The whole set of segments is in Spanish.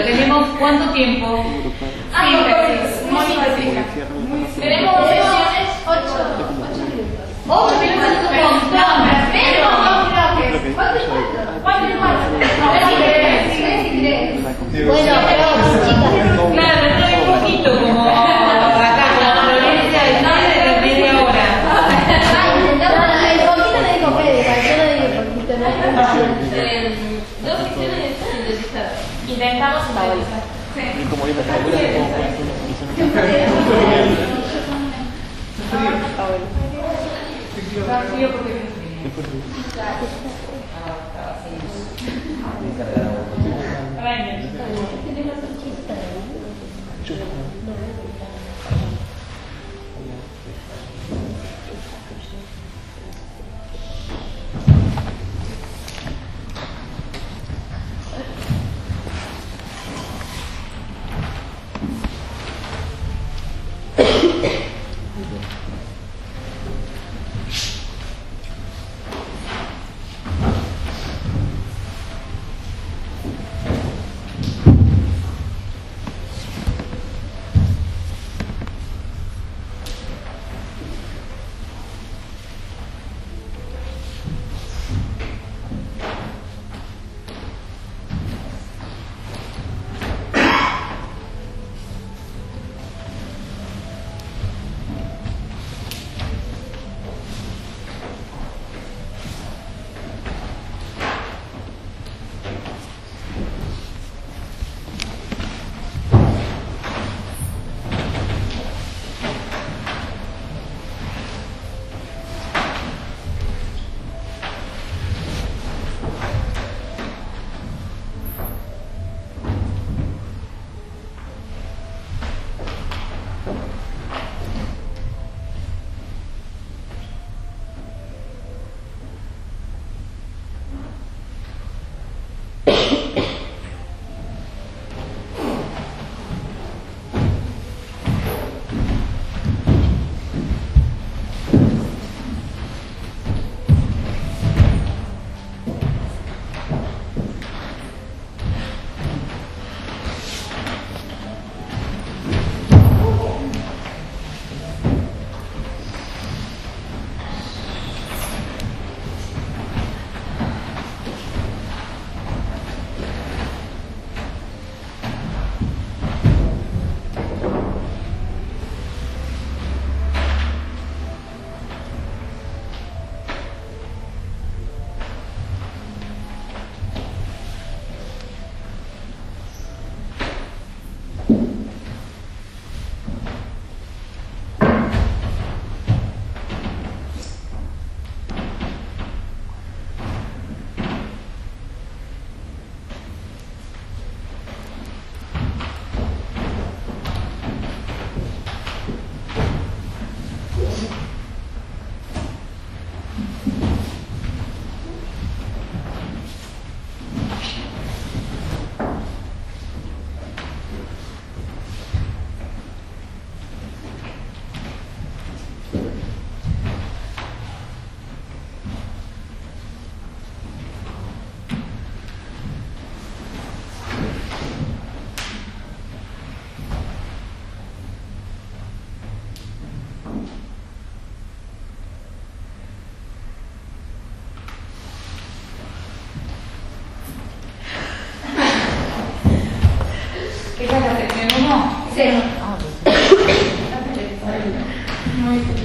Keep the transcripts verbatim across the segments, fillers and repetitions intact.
¿tenemos cuánto tiempo? Ah, sí, muy fácil. Tenemos sesiones ocho. ocho minutos es un montón. Pero dos bloques. ¿Cuánto es más? Bueno, pero chicas. Claro, no hay poquito como acá, como Florencia de Chile de media hora. El poquito me dijo Fede, yo no dije poquito, no Eh, Dos sesiones sintetizadas. Intentamos sintetizar. Como yo me estaba ¿Esa es la sección uno? Sí. Muy bien.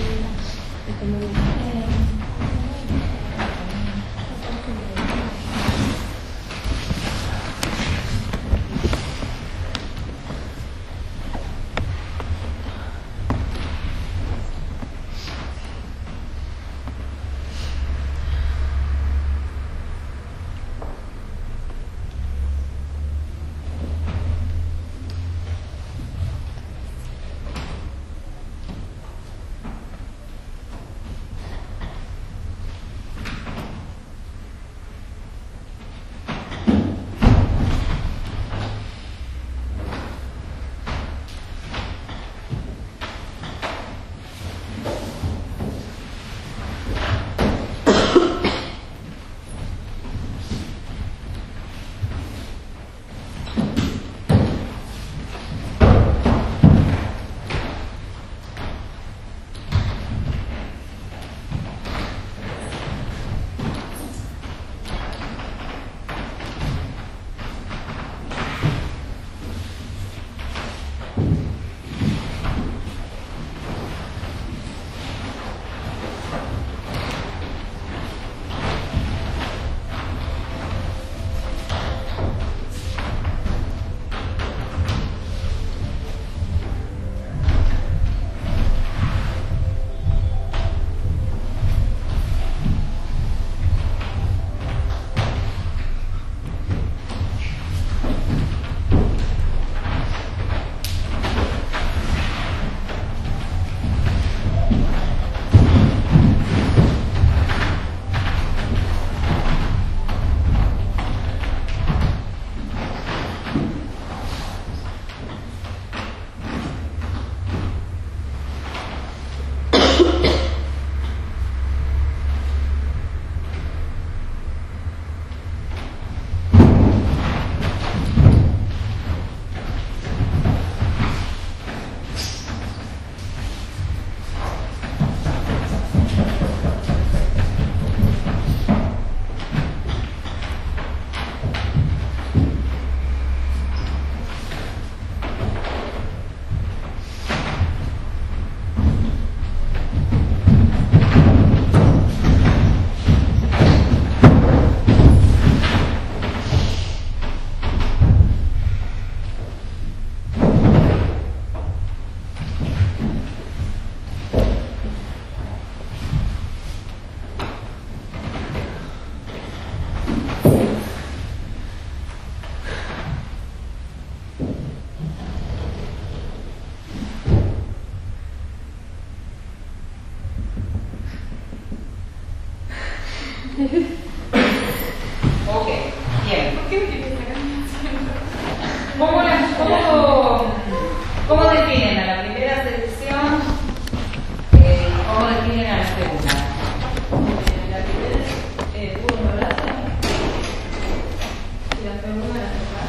Ok, bien. ¿Cómo, la, cómo, ¿Cómo definen a la primera sección eh, y cómo definen a la segunda? Eh, la primera es eh, uno abrazo y la segunda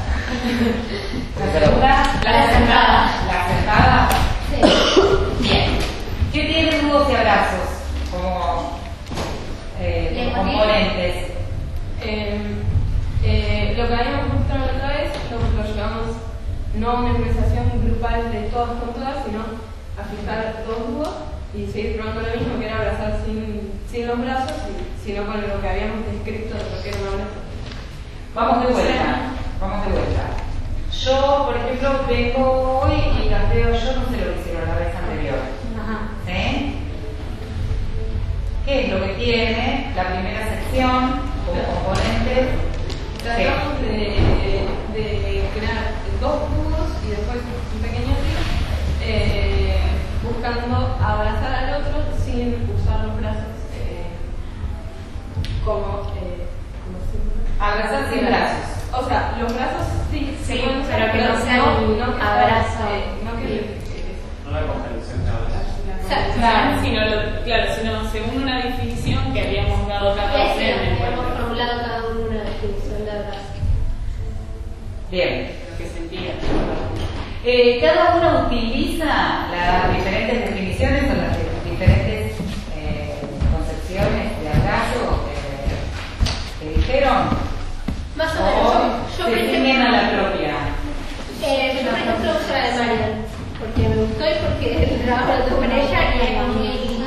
la sentada. La segunda, la sentada. La sentada. Sí. Bien. ¿Qué tienen nudos y abrazos como eh, componentes? Eh, eh, lo que habíamos mostrado la otra vez lo, lo llevamos no a una improvisación grupal de todas con todas, sino a fijar dos dúos y seguir probando lo mismo, que era abrazar sin, sin los brazos, y, sino con lo que habíamos descrito de lo que era un abrazo. Vamos de vuelta, vamos de vuelta. Yo, por ejemplo, vengo hoy y las veo yo, no sé lo que hicieron la vez anterior. Ajá. ¿Sí? ¿Qué es lo que tiene la primera sección como componentes? Tratamos de, de crear dos dúos y después un pequeño tip, eh, buscando abrazar al otro sin usar los brazos eh, como, eh, como si... Abrazar sin brazos. O sea, los brazos sí, Sí, se pueden usar, pero que no sea no, un no que abrazo. sea, eh, no que No la comprensión de abrazo. Claro. Sino, lo- claro, sino según una definición que habíamos dado cada Es uno que en el hemos cuerpo, formulado cada uno una definición de abrazo. Bien. lo que sentía. Eh, cada uno utiliza las diferentes definiciones o las diferentes eh, concepciones de abrazo que, que dijeron. Más o menos. O Yo, se por ciñen ejemplo, a la propia. eh, yo por ejemplo uso la de Marian, porque me gustó y porque trabajo con ella y es muy...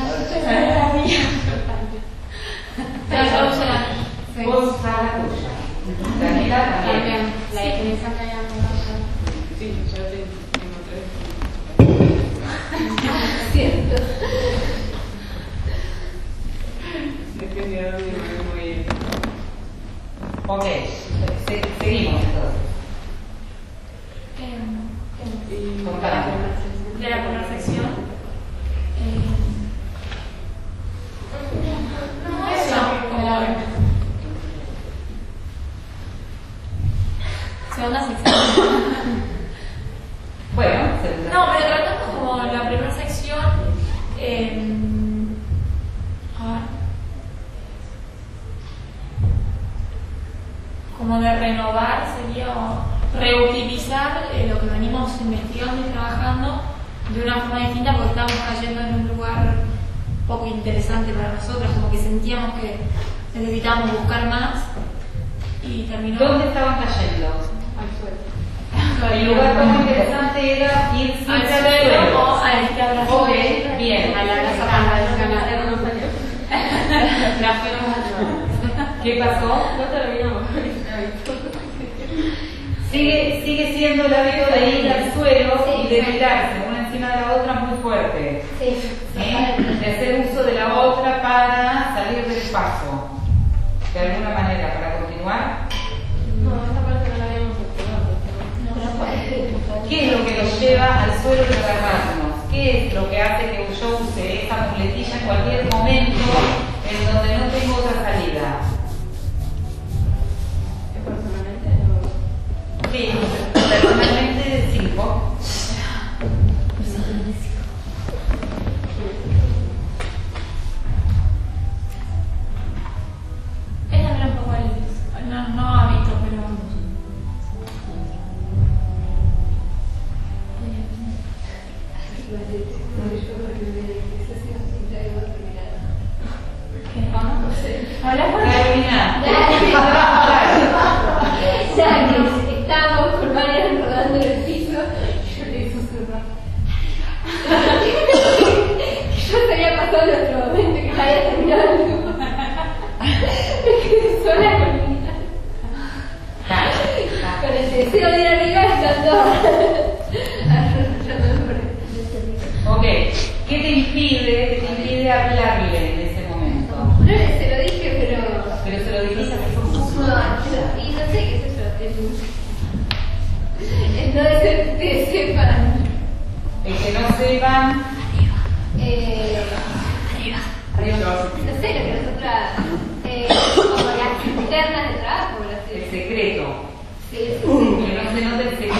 Pero yo uso la mía. Vos usás la tuya. Daniela también. La definición que habíamos dado. Sí, yo te- tengo tres. Cierto. Depende de dónde me voy a ir. Ok, se- seguimos entonces. Y- Contame. De la primera sección. No, eso, como Segunda sección. Bueno, segunda. No, pero tratamos como la primera sección. Eh, a ver. Como de renovar, sería o reutilizar eh, lo que venimos investigando y trabajando de una forma distinta, porque estábamos cayendo en un lugar poco interesante para nosotros, como que sentíamos que necesitábamos buscar más y terminó. ¿Dónde estaban cayendo? al suelo. El lugar más interesante era ir sin al al suelo suelo. o a este abrazo. Ok, bien. A la abrazo convencional. ¿Qué pasó? No terminamos. Sigue, sigue siendo el hábito de ir al suelo Sí, y de sí. tirarse una encima de la otra muy fuerte. Sí. ¿Sí? De hacer uso de la otra para salir del paso. De alguna manera, para continuar. No, esta parte no la habíamos explorado. ¿Qué es lo que nos lleva al suelo de agarrarnos? ¿Qué es lo que hace que yo use esa muletilla en cualquier momento en donde no tengo otra salida? Personalmente no. Sí, personalmente cinco. Es también un poco el, no, no hábito, pero Habla por Carolina. Ya que estábamos con Marian rodando en el piso, yo le susurraba. Yo se había pasado en otro momento que me había terminado el grupo. Me quedé sola con mi con el deseo de ir arriba estando Ok, ¿qué te impide, qué te impide hablarle en ese momento? no se lo dije, pero Pero se lo dijiste a no, y no sé qué es eso, es, es no de que sepan. el que no sepan. Eh, Arriba. no sé lo que nosotras eh, como las internas de trabajo, por así El decirlo. secreto. Sí, sí, sí. Que no se note el secreto.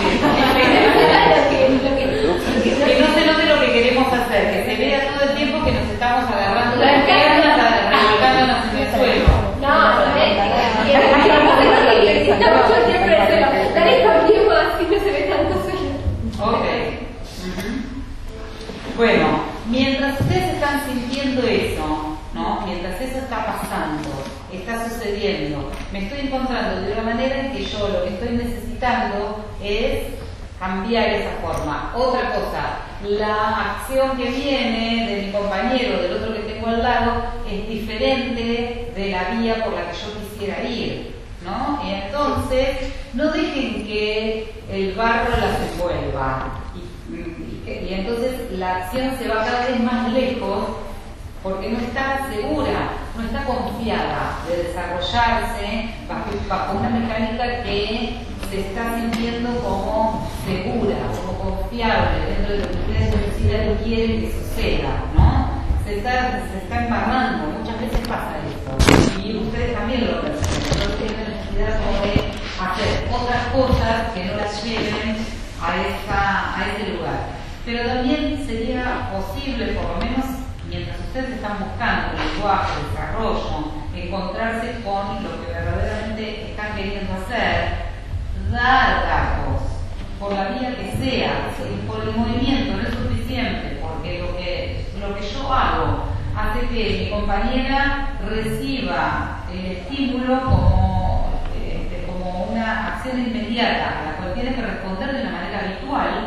Lo que- lo que- Que no se note lo que queremos hacer, que se vea todo el tiempo que nos estamos agarrando las piernas, revolcándonos en el suelo. No, no es que necesitamos yo siempre el suelo. Dale cambiemos así no se ve tanto suelo. Ok. Ujú. Bueno, mientras ustedes están sintiendo eso, ¿no? Mientras eso está pasando, está sucediendo, me estoy encontrando de una manera en que yo lo que estoy necesitando es cambiar esa forma. Otra cosa, la acción que viene de mi compañero, del otro que tengo al lado, es diferente de la vía por la que yo quisiera ir, ¿no? Y entonces, no dejen que el barro las envuelva. Y, y, y, y entonces la acción se va cada vez más lejos porque no está segura, no está confiada de desarrollarse bajo, bajo una mecánica que se está sintiendo como segura, como confiable dentro de lo que ustedes necesitan y quieren que suceda, ¿no? Se está, se está embarrando, muchas veces pasa esto, y ustedes también lo perciben, entonces tienen necesidad como de hacer otras cosas que no las lleven a, esa, a ese lugar. Pero también sería posible, por lo menos mientras ustedes están buscando lenguaje, desarrollo, encontrarse con lo que verdaderamente están queriendo hacer, dar datos, por la vía que sea, por el movimiento, no es suficiente, porque lo que, lo que yo hago hace que mi compañera reciba el estímulo como, este, como una acción inmediata a la cual tiene que responder de una manera habitual,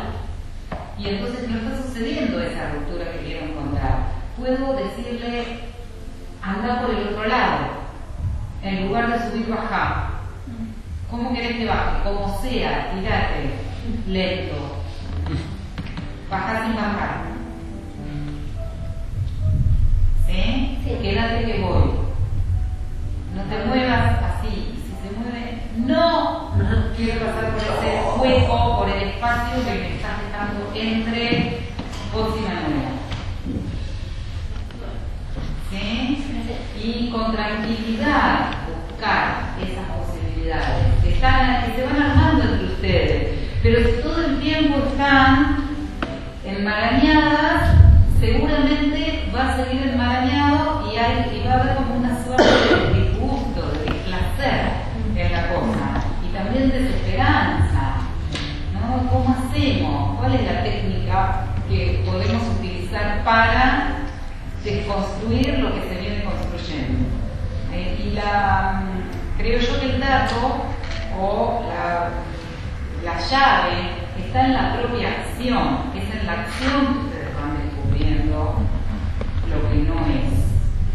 y entonces no está sucediendo esa ruptura que quiero encontrar. Puedo decirle, anda por el otro lado, en lugar de subir, baja. ¿Cómo querés que baje? Como sea, tirate, lento. Baja sin bajar. ¿Sí? Sí. Quédate que voy. No te muevas así. Y si se mueve, no quiero pasar por ese hueco, por el espacio que me estás dejando entre vos y Manuela. ¿Sí? Y con tranquilidad buscar esas posibilidades que, están, que se van armando entre ustedes, pero si todo el tiempo están enmarañadas, seguramente va a seguir enmarañado y, hay, y va a haber como una suerte de disgusto, de displacer en la cosa y también desesperanza, ¿no? ¿Cómo hacemos? ¿Cuál es la técnica que podemos utilizar para desconstruir lo que se viene construyendo? Eh, y la, creo yo que el dato o la, la llave está en la propia acción, es en la acción que ustedes van descubriendo lo que no es.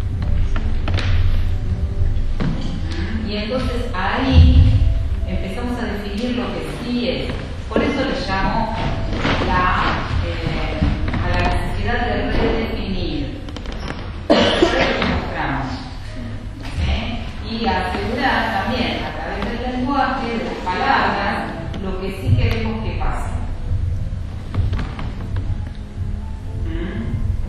Y entonces ahí empezamos a definir lo que sí es. Por eso le llamo la, eh, a la necesidad de redefinir. Y asegurar también a través del lenguaje, de las palabras, lo que sí queremos que pase. ¿Mm?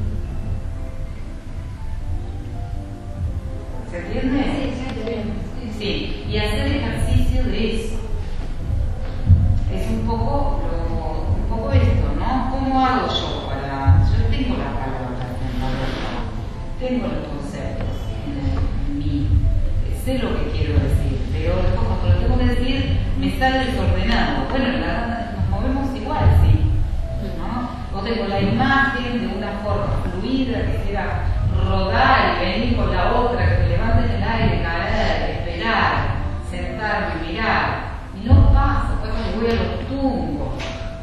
¿Se entiende? Sí, Sí, y hacer ejercicio de eso. Es un poco, lo, un poco esto, ¿no? ¿Cómo hago yo para...? Yo tengo las palabras en la boca, tengo los conceptos en, en mí. Sé lo que quiero decir, pero después cuando lo tengo que decir me sale desordenado. Bueno, la verdad, nos movemos igual, sí, ¿no? O tengo la imagen de una forma fluida que quiera rodar y venir con la otra, que me levante en el aire, caer, esperar, sentarme, mirar, y no pasa, pues cuando voy a los tumbos.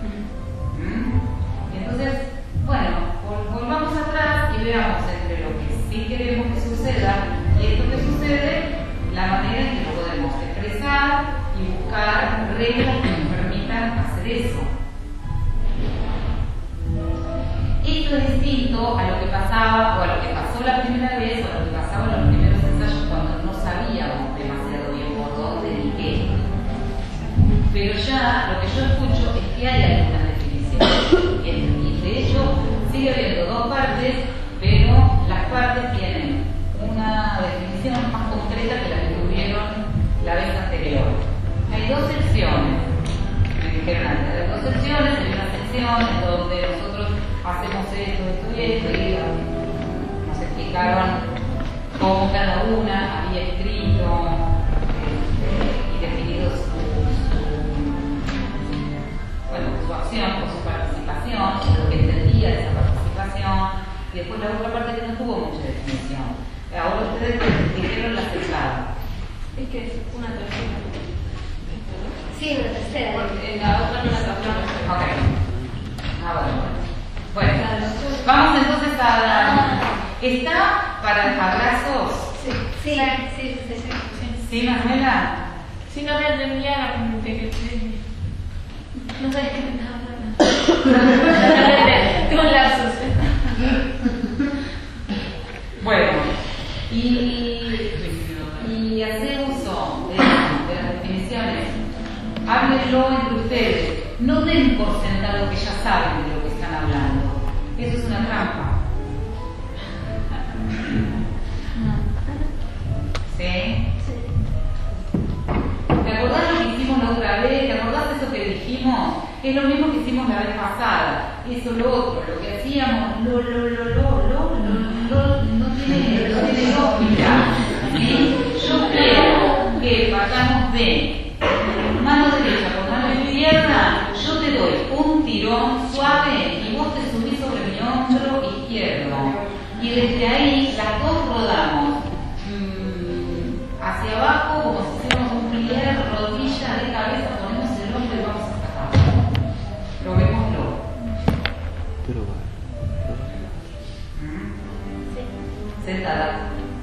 ¿Mm? Entonces, bueno, vol- volvamos atrás y veamos entre lo que sí queremos que suceda y esto que sucede, la manera en que lo podemos expresar y buscar reglas que nos permitan hacer eso. Esto es distinto a lo que pasaba o a lo que pasó la primera vez o a lo que pasaba en los primeros ensayos cuando no sabíamos demasiado bien por dónde ni qué. Pero ya lo que concepciones, hay una sección en donde nosotros hacemos esto, esto y esto, y nos explicaron cómo cada una había escrito este, y definido su, su, bueno, su acción o su participación, lo que entendía de esa participación, y después la otra parte que no tuvo mucha definición. Ahora ustedes dijeron la secada. Es que es una tercera. Sí, una tercera. Porque la otra no la tratamos. Ok. Ah, bueno. Bueno, vamos entonces a... ¿Está para abrazos? Sí, sí, sí, sí, sí. ¿Sí, Manuela? Si no te atendía, te no sabes qué me estaba hablando. Tengo lapsos. Bueno, y, y hacer uso de, de las definiciones. Háblenlo entre ustedes. No den por sentado que ya saben de lo que están hablando. Eso es una trampa. ¿Sí? ¿Te acordás lo que hicimos la otra vez? ¿Te acordás de eso que dijimos? Es lo mismo que hicimos la vez pasada. Eso, lo otro, lo que hacíamos, lo, lo, lo, lo, lo, lo, lo, no tiene, no tiene lógica. ¿Sí? Yo quiero que partamos de mano derecha por mano izquierda, yo te doy un tirón suave y vos te subís sobre mi hombro izquierdo. Y desde ahí las dos rodamos mmm, hacia abajo como si hiciéramos un plié, rodilla de cabeza, ponemos el hombro y vamos hasta acá. Probémoslo. ¿Mm? Sentada.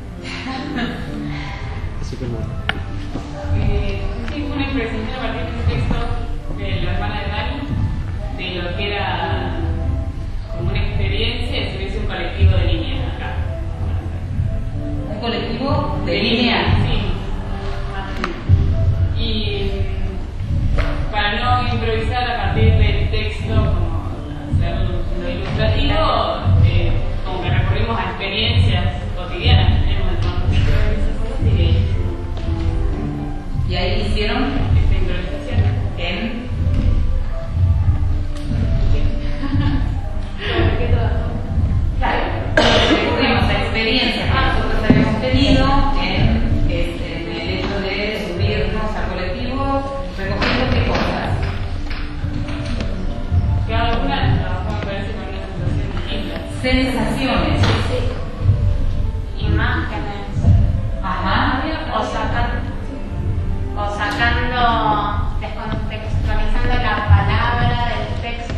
Eh, sí, fue una impresión a partir de un texto de la hermana de Dani, de lo que era como una experiencia de subirse un colectivo de línea acá. Un colectivo de línea. Sí. Y para no improvisar a partir del texto, como hacer lo ilustrativo, eh, como que recurrimos a experiencias cotidianas que tenemos en todo el Y ahí hicieron esta improvisación. en claro, recurrimos a experiencias que nosotros habíamos tenido en, este, en el hecho de subirnos al colectivo recogiendo qué cosas. Cada una trabajó, me parece, con una sensación distinta. Sensaciones. Imágenes. Ajá. O sacar, o sacando, descontextualizando la palabra del texto,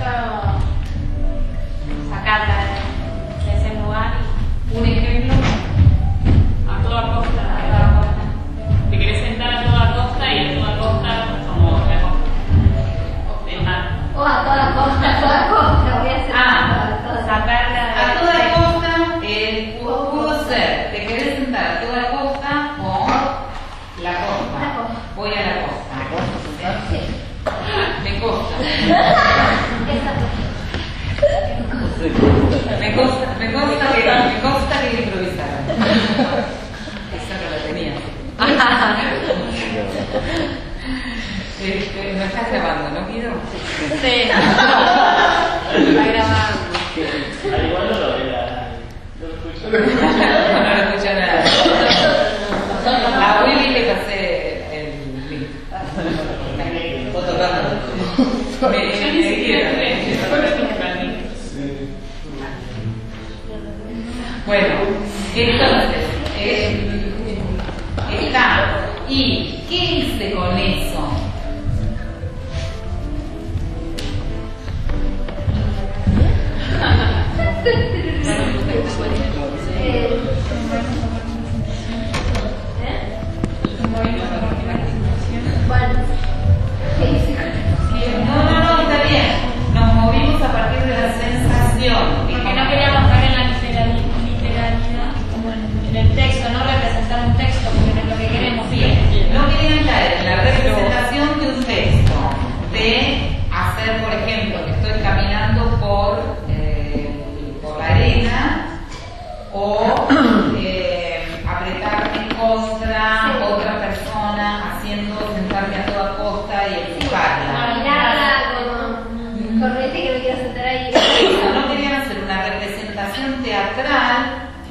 sacarla de, de ese lugar Un ejemplo. A toda y costa. a la vuelta. Te querés sentar a toda costa y a toda costa como la costa del mar. O a toda costa, a toda costa, voy a hacer Ah, a toda sacarla A de toda costa eh, pudo, pudo ser. Te querés sentar a toda costa o la La costa. costa. Voy a la costa. Sí. Me costa. Esa Me consta, me consta que, me consta que improvisaron. Esa no la tenía. Este, ¿no estás grabando, no, Guido? Sí. Está grabando. Al igual no lo ve la. No lo escucho. No, no escucha nada. A Willy le pasé el link. Me, me, me, me, Bueno, entonces, eh, está. ¿Y qué hice con eso? No, no, no, está bien. Nos movimos a partir de la sensación. Porque no queríamos caer en la literal- literalidad, como en, en el texto, no representar un texto, porque no es lo que queremos. Bien, no querían caer en la representación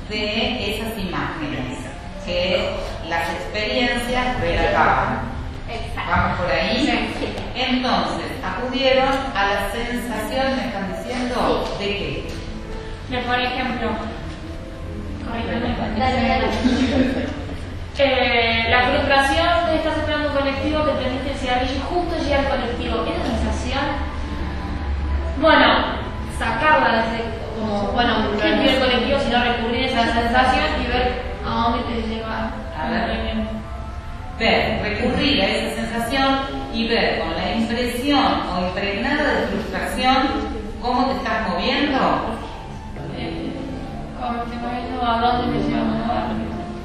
de esas imágenes que las experiencias relataban. ¿Vamos por ahí? Entonces, acudieron a la sensación, me están diciendo, ¿de qué? De, por ejemplo, Dale, dale. eh, la frustración de estar esperando un colectivo que tenés el cigarrillo y justo llega el colectivo. Esa sensación, bueno, sacarla desde, como, bueno, no el el colectivo, sino recurrir a esa sensación y ver a dónde te lleva. A ver. Ver, recurrir a esa sensación y ver con la impresión o impregnada de frustración cómo te estás moviendo. Eh, como te moviendo a dónde me lleva a mover.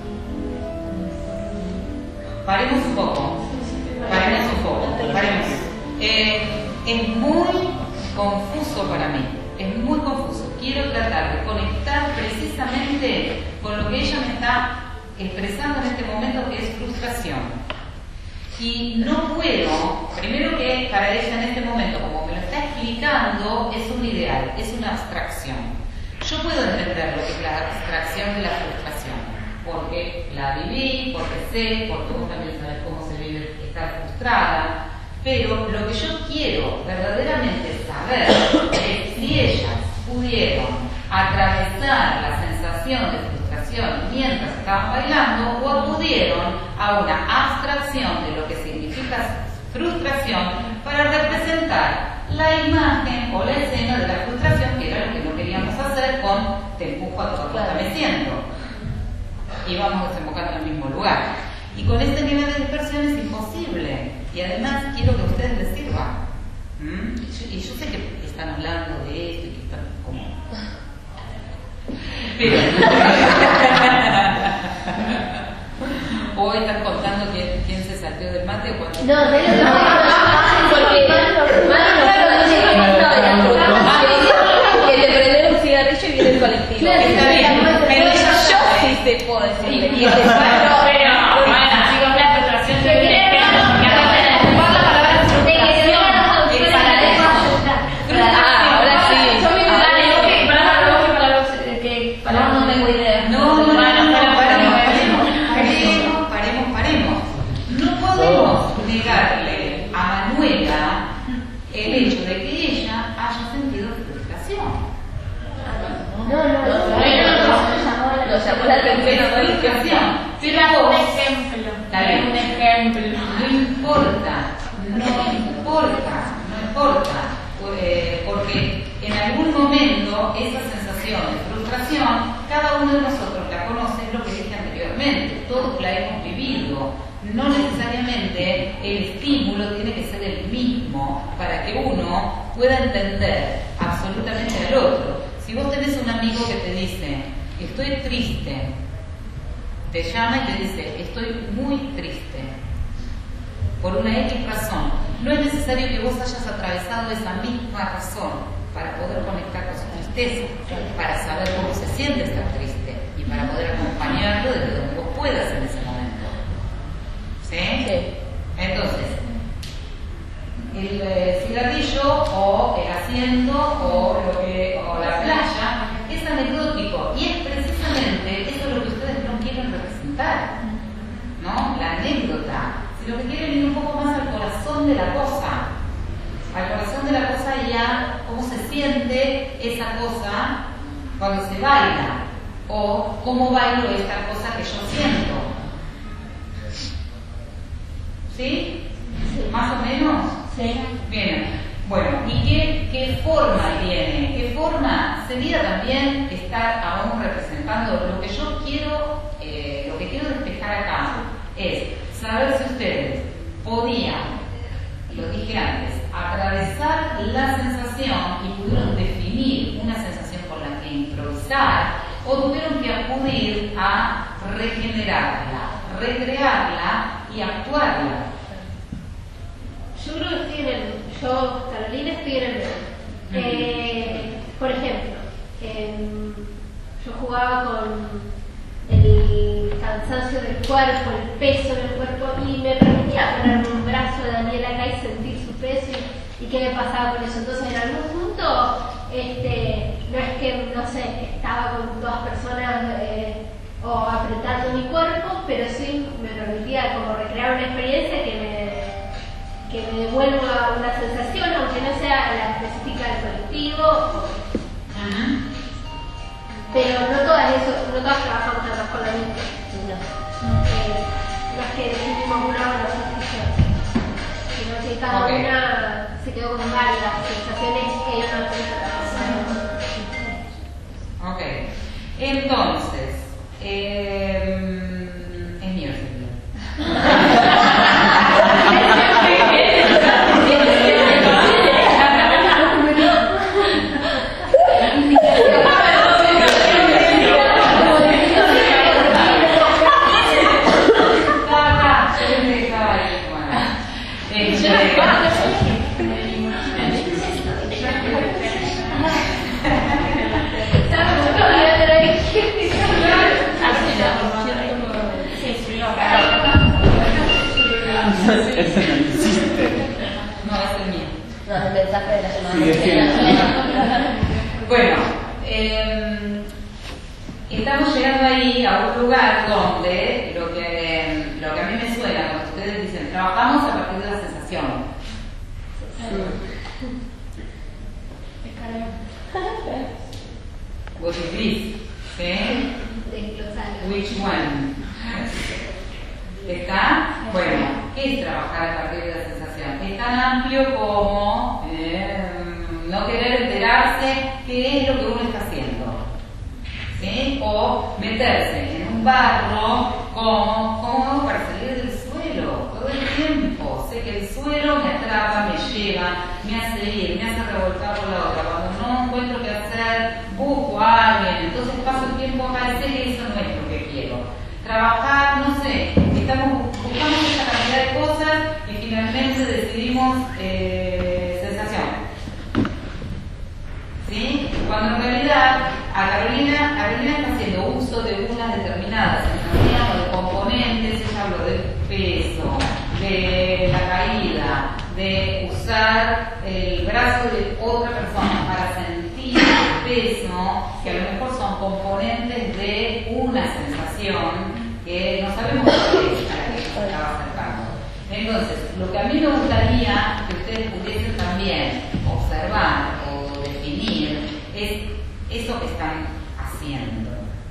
Paremos un poco, paremos un poco, paremos. Eh, es muy confuso para mí, es muy confuso. Quiero tratar de conectar precisamente con lo que ella me está expresando en este momento, que es frustración. Y no puedo, primero que para ella en este momento, como me lo está explicando, es un ideal, es una abstracción. Yo puedo entender lo que es la abstracción de la frustración, porque la viví, porque sé, porque vos también sabés cómo se vive estar frustrada, pero lo que yo quiero verdaderamente saber es si ellas pudieron atravesar la sensación de frustración mientras estaban bailando o acudieron a una abstracción de lo que significa frustración para representar la imagen o la escena de la frustración, que era lo que no queríamos hacer con te empujo a tu apuesta me siento. Y vamos desembocando en el mismo lugar. Y con este nivel de dispersión es imposible. Y además quiero que a ustedes les sirva. ¿Mm? Y, yo, y yo sé que están hablando de esto y que están como... Pero... o están contando quién, quién se salteó del mate o cuando... No, no, no, no, porque que te prenden un cigarrillo y viene el colectivo. Claro, está bien, pero yo ella sí te puedo decir. Y ese pero, bueno, chicos, la frustración de que ocupar la palabra frustración es para eso. Ah, ahora sí. Dale, vos que palabras, vos que palabras, que palabras no tengo idea. No, no, no, no, Bueno, paremos, pero- paremos, paremos, paremos. No podemos negarle a Manuela el hecho de que ella haya sentido frustración. no, no, Lo llamó la atención. Pero frustración. Sí, Pero un vos, ejemplo. Dale. Un ejemplo. no importa, no importa, no importa, eh, porque en algún momento esa sensación de frustración, cada uno de nosotros la conoce, es lo que dije anteriormente, todos la hemos vivido. No necesariamente el estímulo tiene que ser el mismo para que uno pueda entender absolutamente al otro. Si vos tenés un amigo que te dice, estoy triste, te llama y te dice, estoy muy triste, por una X razón, no es necesario que vos hayas atravesado esa misma razón para poder conectar con su tristeza, para saber cómo se siente estar triste y para poder acompañarlo desde donde vos puedas en ese momento. ¿Sí? Sí. Entonces, el eh, cigarrillo o el asiento o, lo que, o la playa es anecdótico y es precisamente eso lo que ustedes no quieren representar, ¿no? La anécdota, sino que quieren ir un poco más al corazón de la cosa, al corazón de la cosa y a cómo se siente esa cosa cuando se baila o cómo bailo esta cosa que yo siento. ¿Sí? ¿Más o menos? Sí. Bien. Bueno, ¿y qué, qué forma tiene? ¿Qué forma? Sería también estar aún representando lo que yo quiero, eh, lo que quiero despejar acá es saber si ustedes podían, lo dije antes, atravesar la sensación y pudieron definir una sensación con la que improvisar o tuvieron que acudir a regenerarla, recrearla y actuarla. Yo creo que estoy en el. Yo, Carolina, estoy en el medio. Eh, por ejemplo, em, yo jugaba con el cansancio del cuerpo, el peso del cuerpo, y me permitía ponerme un brazo de Daniela acá y sentir su peso y, y qué me pasaba con eso. Entonces, en algún punto, este, no es que no no sé, estaba con dos personas eh, o apretando mi cuerpo, pero sí me permitía como recrear una experiencia que me, que me devuelva una sensación, aunque no sea la específica del colectivo. O, pero no todas eso, no todas trabajamos además con la mente. No. Eh, no es que definimos una o dos sensaciones, sino que cada okay. una se quedó con varias sensaciones que ella no puede. Ok. Entonces, eh, es mío, Eso no existe. no, es el mío. No, es el mensaje de la semana. Bueno, eh, estamos llegando ahí a un lugar donde lo que, lo que a mí me suena cuando ustedes dicen trabajamos a partir de la sensación. What is this? ¿Sí? Which one? ¿Está? Bueno, ¿qué es trabajar a partir de la sensación? Es tan amplio como eh, no querer enterarse qué es lo que uno está haciendo, ¿sí? O meterse en un barro como, como para salir del suelo todo el tiempo. Sé que el suelo me atrapa, me lleva, me hace ir, me hace revolcar por la otra. Cuando no encuentro qué hacer, busco a alguien, entonces paso el tiempo acá y sé que eso no es lo que quiero. Trabajar, no sé, estamos buscando esa cantidad de cosas y finalmente decidimos eh, sensación. ¿Sí? Cuando en realidad a Carolina, Carolina está haciendo uso de unas determinadas sensaciones o de componentes. Ella habló del peso, de la caída, de usar el brazo de otra persona para sentir el peso, que a lo mejor son componentes de una sensación que no sabemos qué es a la que se estaba acercando. Entonces, lo que a mí me gustaría que ustedes pudiesen también observar o definir es eso que están haciendo.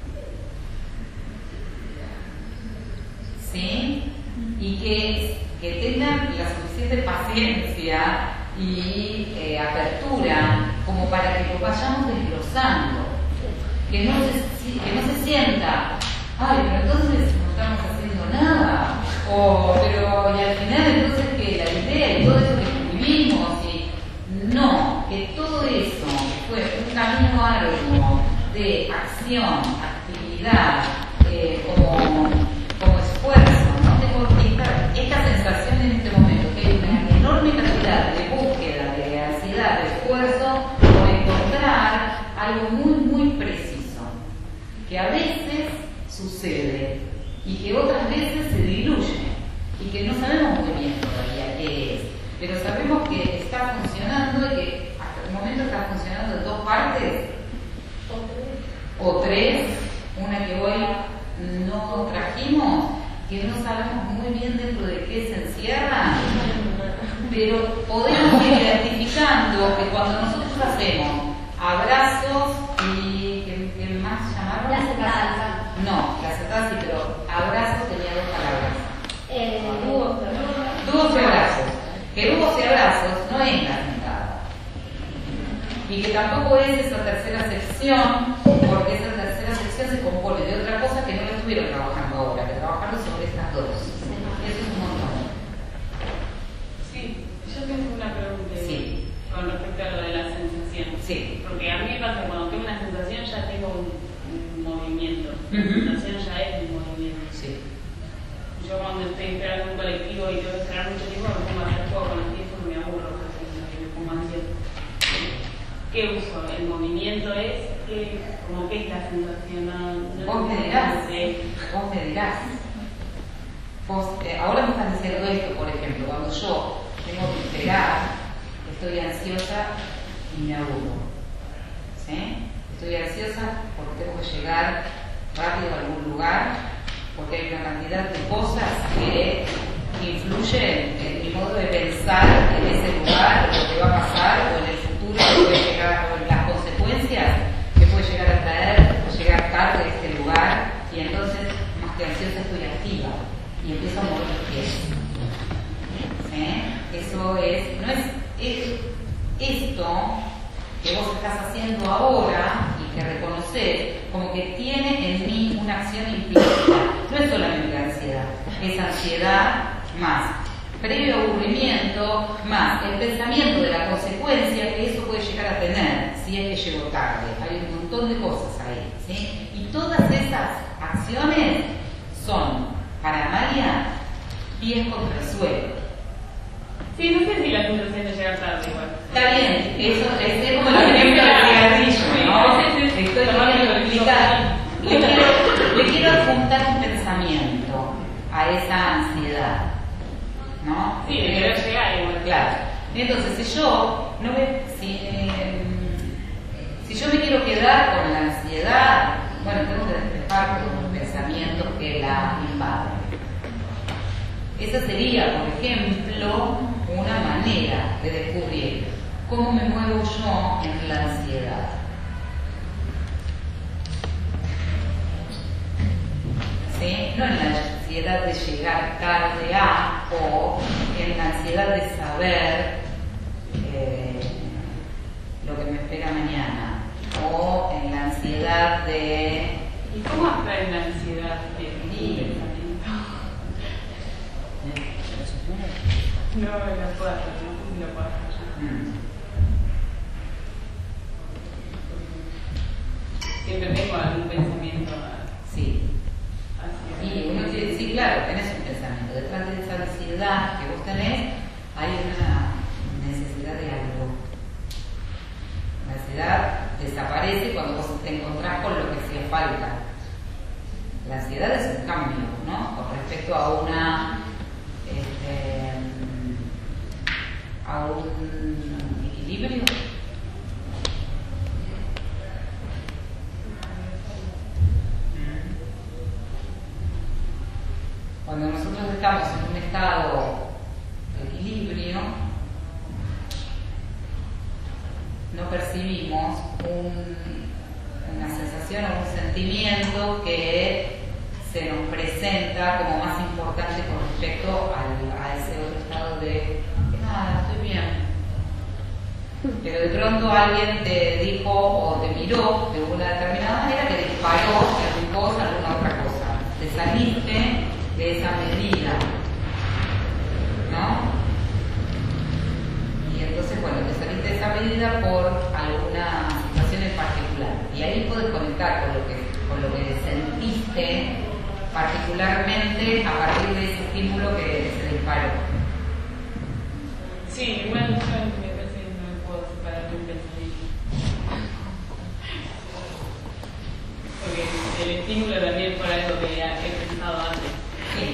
¿Sí? Y que, que tengan la suficiente paciencia y eh, apertura como para que lo vayamos desglosando. Que no se, que no se sienta, ay, pero entonces no estamos haciendo nada, o pero y al final entonces que la idea y todo eso que escribimos, y no, que todo eso fue un camino arduo de acción, actividad, eh, como, como esfuerzo, ¿no? Tengo esta, esta sensación en este momento, que hay una enorme cantidad de búsqueda, de ansiedad, de esfuerzo por encontrar algo muy, muy preciso, que a veces sucede y que otras veces se diluye y que no sabemos muy bien todavía qué es, pero sabemos que está funcionando y que hasta el momento está funcionando en dos partes o tres, una que hoy no trajimos, que no sabemos muy bien dentro de qué se encierra, pero podemos ir identificando que cuando nosotros hacemos abrazos y ¿qué, qué más llamaron? La sentada. No, la sentada sí, pero abrazos tenía dos palabras. Eh, dúos, Dúos y abrazos. Que dúos y abrazos no es la sentada. Y que tampoco es esa tercera sección, porque esa tercera sección se compone de otra cosa que no lo estuvieron trabajando ahora, que trabajaron sobre estas dos. Eso es un montón. Sí, yo tengo una pregunta Sí. con respecto a lo de la sensación. Sí. Porque a mí me pasa que cuando tengo una sensación ya tengo un, un movimiento. La Ujú. sensación ya es un movimiento. Sí. Yo cuando estoy esperando un colectivo y tengo que esperar mucho tiempo, me pongo a hacer juego con los pies porque me aburro, casi me pongo ansioso. ¿Qué uso? ¿El movimiento es? ¿Qué, como qué es la sensación? No, no Vos me no dirás. sé. Vos me dirás. Vos, eh, ahora me estás diciendo esto, por ejemplo, cuando yo tengo que esperar, estoy ansiosa y me aburro. ¿Sí? Estoy ansiosa porque tengo que llegar rápido a algún lugar, porque hay una cantidad de cosas que influyen en mi modo de pensar en ese lugar, en lo que va a pasar, o en el futuro que puede llegar, o en las consecuencias que puede llegar a traer, llegar tarde a este lugar, y entonces, más que ansiosa, estoy activa y empiezo a mover los pies. ¿Eh? Eso es, no es, es esto que vos estás haciendo ahora y que reconoces como que tiene en mí una acción implícita. No es solamente ansiedad, es ansiedad más previo aburrimiento más el pensamiento de la consecuencia que eso puede llegar a tener si es que llegó tarde. Hay un montón de cosas ahí, ¿sí? Y todas esas acciones son para Amalia pies contra el suelo. Sí, no sé si la sensación de llegar tarde igual. Está bien, eso es como el ejemplo del cigarrillo, ¿no? Estoy queriendo explicar. Le quiero, le quiero adjuntar un pensamiento a esa ansiedad, ¿no? Sí, de querer llegar igual. Claro. Entonces, si yo no me, si, eh, si yo me quiero quedar con la ansiedad, bueno, tengo que despejar todos los pensamientos que la invaden. Esa sería, por ejemplo, una manera de descubrir cómo me muevo yo en la ansiedad. ¿Sí? No en la ansiedad de llegar tarde a, o en la ansiedad de saber eh, lo que me espera mañana, o en la ansiedad de... ¿Y cómo abstraer la ansiedad de mi pensamiento? No lo puedo hacer, no lo puedo hacer. Mm. Siempre tengo algún pensamiento Sí. hacia Y uno dice, sí, claro, tenés un pensamiento. Detrás de esa ansiedad que vos tenés, hay una necesidad de algo. La ansiedad desaparece cuando vos te encontrás con lo que hacía falta. La ansiedad es un cambio, ¿no? Con respecto a una... Este, a un equilibrio. Cuando nosotros estamos en un estado de equilibrio, no percibimos un, una sensación o un sentimiento que se nos presenta como más importante con respecto al, a ese otro estado de que nada, estoy bien. Pero de pronto alguien te dijo o te miró de una determinada manera que disparó alguna cosa, alguna otra cosa. Te saliste de esa medida, ¿no? Y entonces, bueno, te saliste de esa medida por alguna situación en particular. Y ahí puedes conectar con lo que, con lo que sentiste particularmente a partir de ese estímulo que se disparó. Sí, igual yo me parece que no me puedo separar de un pensamiento. Porque el estímulo también fue algo que ya he pensado antes. Sí.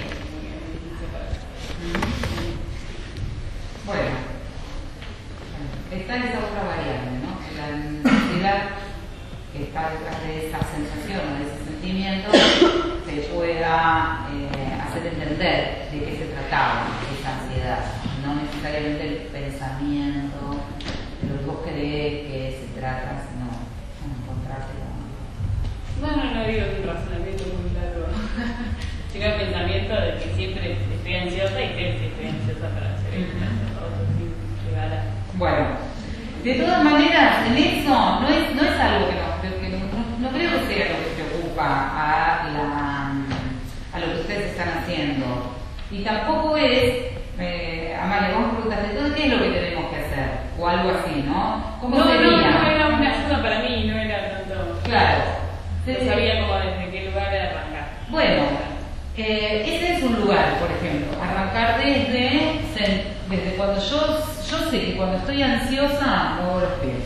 Bueno, está esa otra variable, ¿no? La necesidad que está detrás de esa sensación o de ese sentimiento se pueda eh, hacer entender de qué se trataba esa ansiedad, no necesariamente el pensamiento de lo que vos creés que se trata, sino encontrarte con... No, no, no digo un razonamiento muy largo. Sino el pensamiento de que siempre estoy ansiosa y creo que estoy ansiosa para hacer esto, llegar a... Bueno, de todas maneras, en eso no es, no es algo que, nos, que no, no, no creo que sea lo que preocupa a, la, a lo que ustedes están haciendo. Y tampoco es, eh, Amalia, vos me preguntaste, ¿todo qué es lo que tenemos que hacer? O algo así, ¿no? ¿Cómo No, no, sería? no era una ayuda para mí, no era tanto... Claro. No sabía cómo desde qué lugar arrancar. Bueno, eh, ese es un lugar, por ejemplo, arrancar desde, desde cuando yo, yo sé que cuando estoy ansiosa muevo los pies.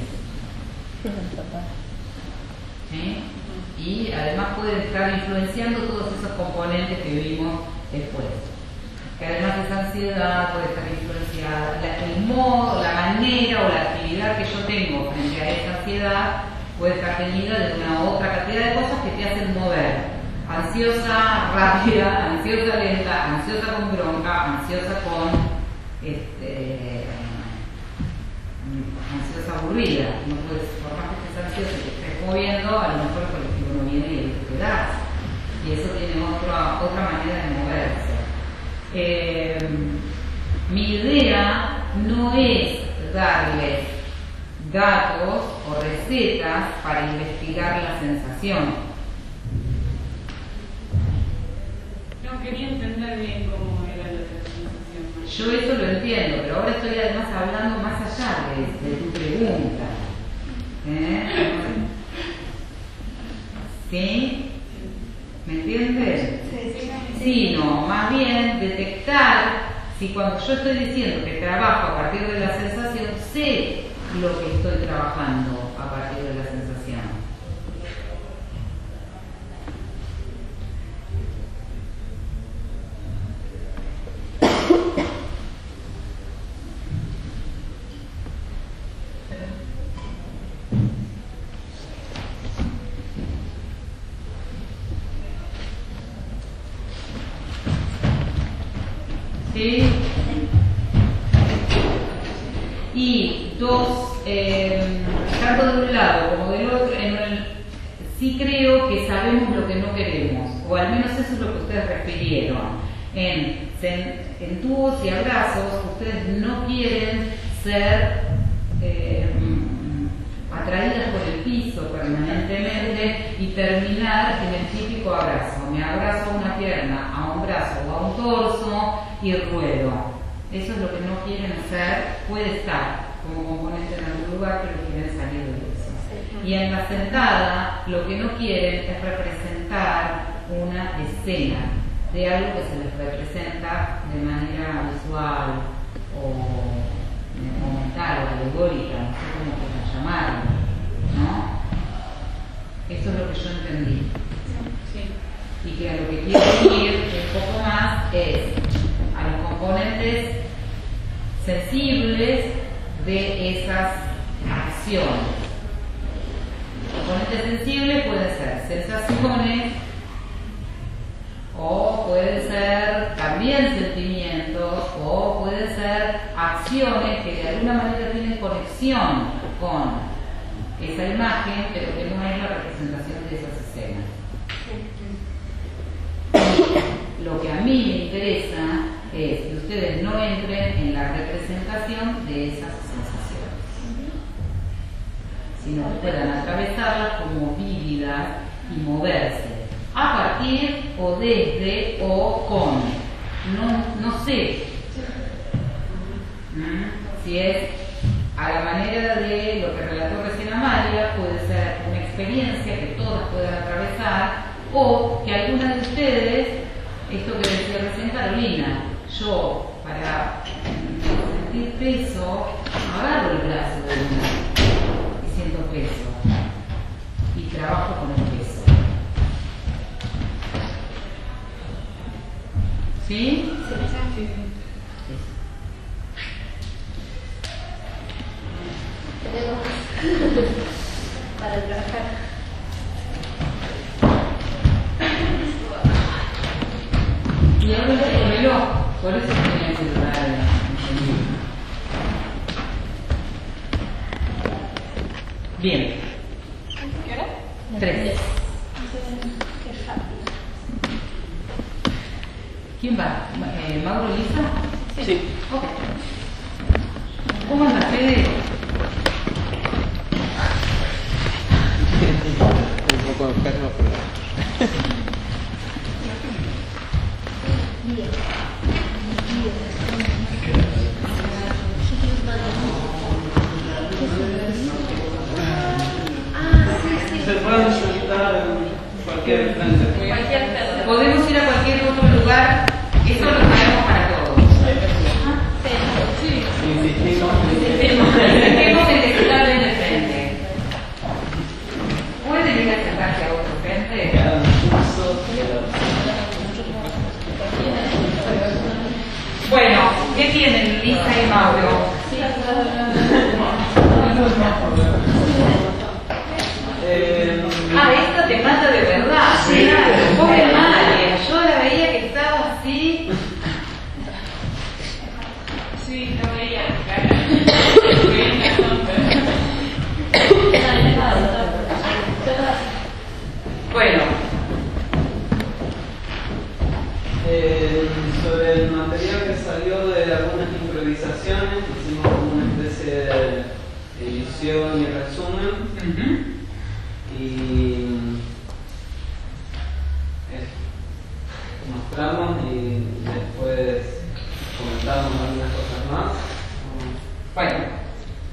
¿Sí? Y además puede estar influenciando todos esos componentes que vimos después. Que además de esa ansiedad puede estar influenciada la, el modo, la manera o la actividad que yo tengo frente a esa ansiedad puede estar teñida de una otra cantidad de cosas que te hacen mover. Ansiosa, rápida, ansiosa, lenta, ansiosa con bronca, ansiosa con, este, ansiosa aburrida. No puedes, por más que estés ansiosa y te estés moviendo, a lo mejor el colectivo no viene y te quedas. Y eso tiene otra, otra manera de moverse. Eh, mi idea no es darles datos o recetas para investigar la sensación. No quería entender bien cómo era la sensación. Yo eso lo entiendo, pero ahora estoy además hablando más allá de, de tu pregunta. ¿Eh? ¿Sí? ¿Me entiendes? Sí, no, más bien detectar si cuando yo estoy diciendo que trabajo a partir de la sensación, sé lo que estoy trabajando a partir de la sensación. ¿Sí? Y dos, eh, tanto de un lado como del otro, en el, sí creo que sabemos lo que no queremos, o al menos eso es lo que ustedes refirieron. En, en, en tubos y abrazos, ustedes no quieren ser eh, atraídas por el piso permanentemente y terminar en el típico abrazo. Me abrazo a una pierna, a un brazo o a un torso y ruedo. Eso es lo que no quieren hacer, puede estar como componente en algún lugar, pero quieren salir de eso. Y en la sentada, lo que no quieren es representar una escena de algo que se les representa de manera visual o, o mental o alegórica, no sé cómo quieran llamarlo, ¿no? Eso es lo que yo entendí. Sí. Y que a lo que quiero ir un poco más es a los componentes sensibles de esas acciones. Componentes sensibles pueden ser sensaciones o pueden ser también sentimientos o pueden ser acciones que de alguna manera tienen conexión con esa imagen, pero que no es la representación de esas escenas. Lo que a mí me interesa es que ustedes no entren en la representación de esas sensaciones, sino que puedan atravesarlas como vívidas y moverse a partir o desde o con. No, no sé ¿Mm? si es a la manera de lo que relató recién Amalia, puede ser una experiencia que todas puedan atravesar, o que alguna de ustedes, esto que decía recién Carolina, yo para sentir peso agarro el brazo de una y siento peso y trabajo con el peso. ¿Sí? Sí, sí. Tenemos para trabajar. Y ahora el reloj, por eso tenía que durar el Bien. ¿Qué hora? Tres. Qué rápido. ¿Quién va? Eh, ¿Mauro Lisa? Sí. Ok. ¿Cómo anda, Fede? Un poco enfermo, pero... Bien. Se pueden sentar en cualquier frente. Cualquier frente. Podemos ir a cualquier otro lugar, eso lo sabemos para todos. Sí. Insistimos. Insistimos en que se tarde en el frente. ¿Pueden ir a sentarse a otro frente? Cada curso, Bueno, ¿qué tienen Lisa y Mauro? resumen Ujú. y eso, mostramos y después comentamos algunas cosas más. Bueno.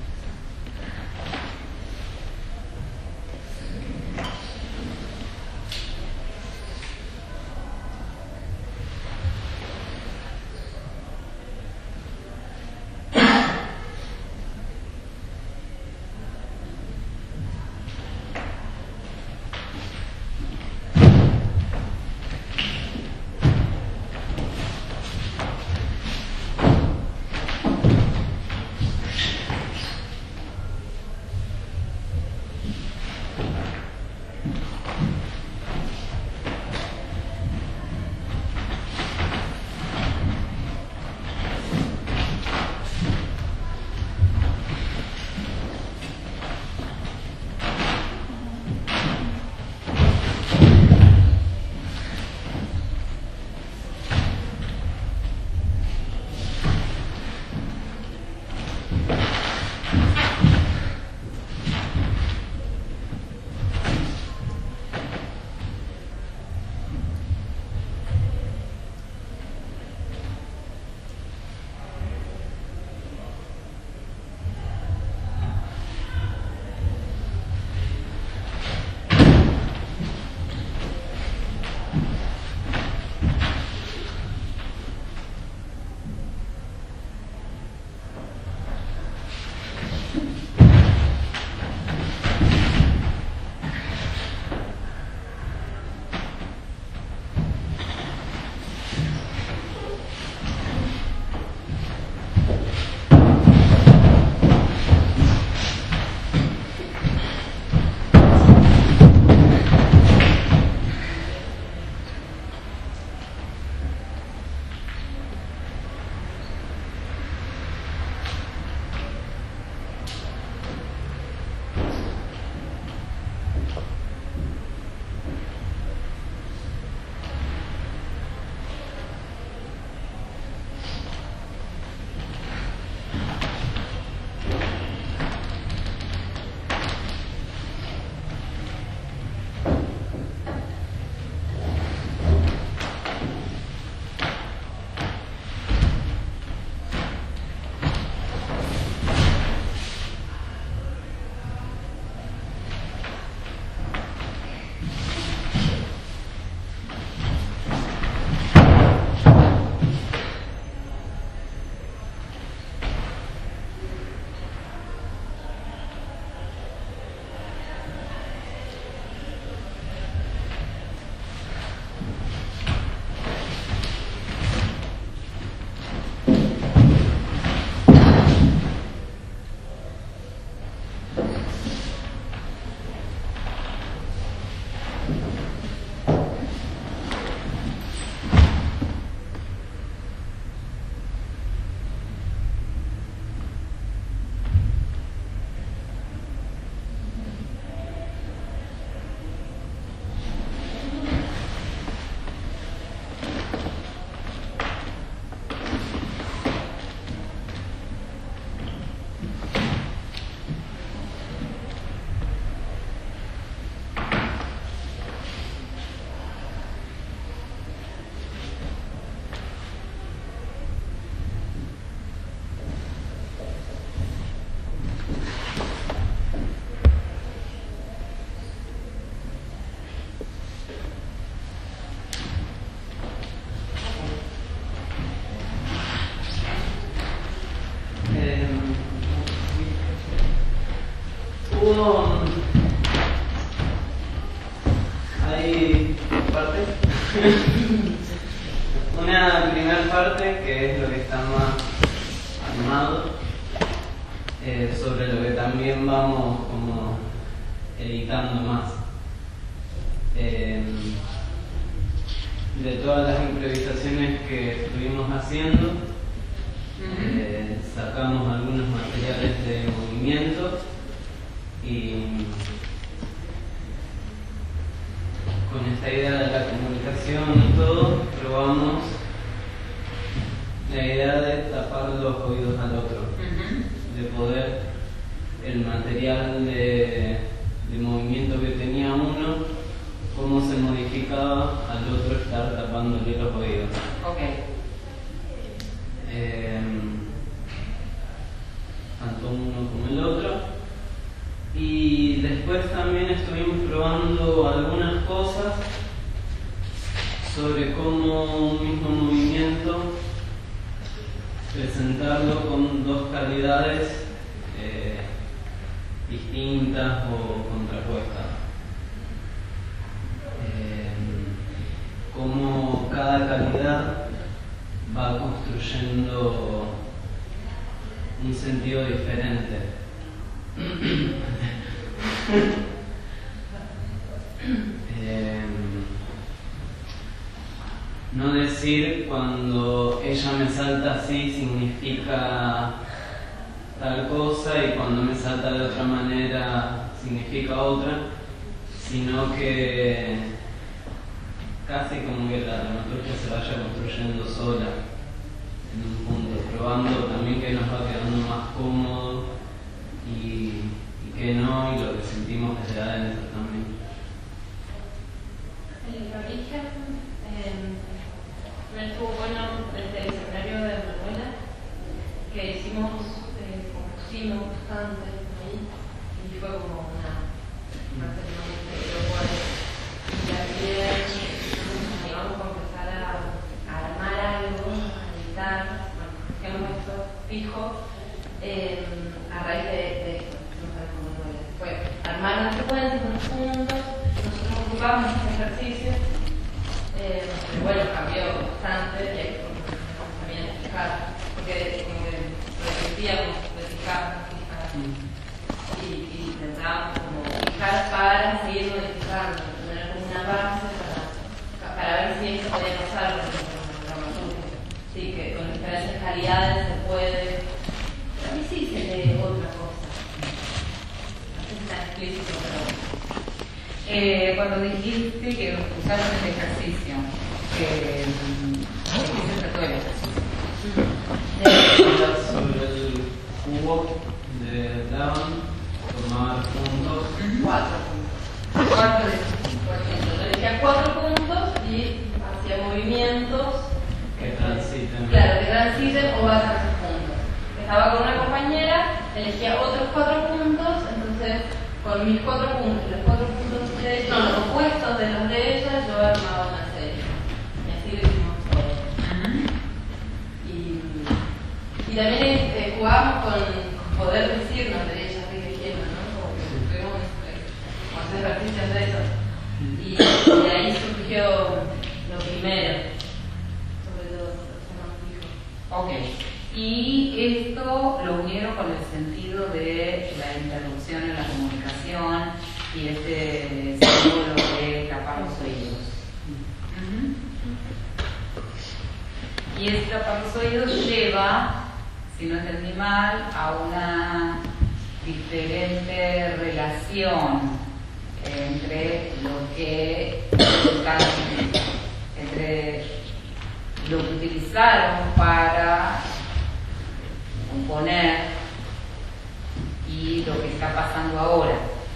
Hubo, hay partes. Una primera parte que es lo que está más armado, eh, sobre lo que también vamos como editando más. Eh, de todas las improvisaciones que estuvimos haciendo, eh, sacamos algunos materiales de movimiento y con esta idea de la comunicación y todo, probamos la idea de tapar los oídos al otro, de poder el material de, de movimiento que tenía uno, cómo se modificaba al otro estar tapándole los oídos. Ok. Eh, tanto uno como el otro. Y después también estuvimos probando algunas cosas sobre cómo un mismo movimiento presentarlo con dos calidades eh, distintas o contrapuestas. Eh, cómo cada calidad va construyendo un sentido diferente. eh, no decir cuando ella me salta así significa tal cosa y cuando me salta de otra manera significa otra, sino que casi como que la dramaturgia se vaya construyendo sola en un punto, probando también que nos va quedando más cómodo y, y que no, y lo que sentimos desde adentro también. El origen eh, me estuvo bueno desde el escenario de Manuela, que hicimos, eh, compusimos bastante ahí, y fue como una parte de lo cual y también digamos a empezar a, a armar algo, a editar, bueno, hemos hecho fijo eh, a raíz de, de esto, no sabes cómo lo es. Fue armar unos cuentos, unos puntos, nosotros ocupamos este ejercicio, eh, pero bueno, cambió bastante y hay que también fijar, porque como que repetíamos de fijar, fijar, y, y intentábamos como fijar para seguir modificando, tener como una base para, para ver si esto podía pasar con la dramaturgia. Sí, que con diferentes calidades se puede. A mí sí se lee otra cosa. No sé si está explícito, pero. Eh, cuando dijiste que usaron el ejercicio, eh, ¿de qué se trató el ejercicio? Habla sobre el cubo de Lavan, tomar puntos. Cuatro puntos. Cuatro de cuatro puntos. Yo decía cuatro puntos y hacía movimientos. Que transiten. Claro, que transiten o bajan esos puntos. Estaba con una compañera, elegía otros cuatro puntos, entonces con mis cuatro puntos y los cuatro puntos de ella, no, los opuestos de los de ella, yo armaba una serie. Y así lo hicimos todo. Y, y también eh, jugábamos con poder decirnos de ellas qué queríamos, ¿no? Como que tuvimos eh, hacer ejercicios de eso. Y, y ahí surgió lo primero. Ok, y esto lo unieron con el sentido de la interrupción en la comunicación y este símbolo de tapar los oídos. Uh-huh. Y este tapar los oídos lleva, si no entendí mal, a una diferente relación entre lo que entre lo que utilizaron para componer y lo que está pasando ahora.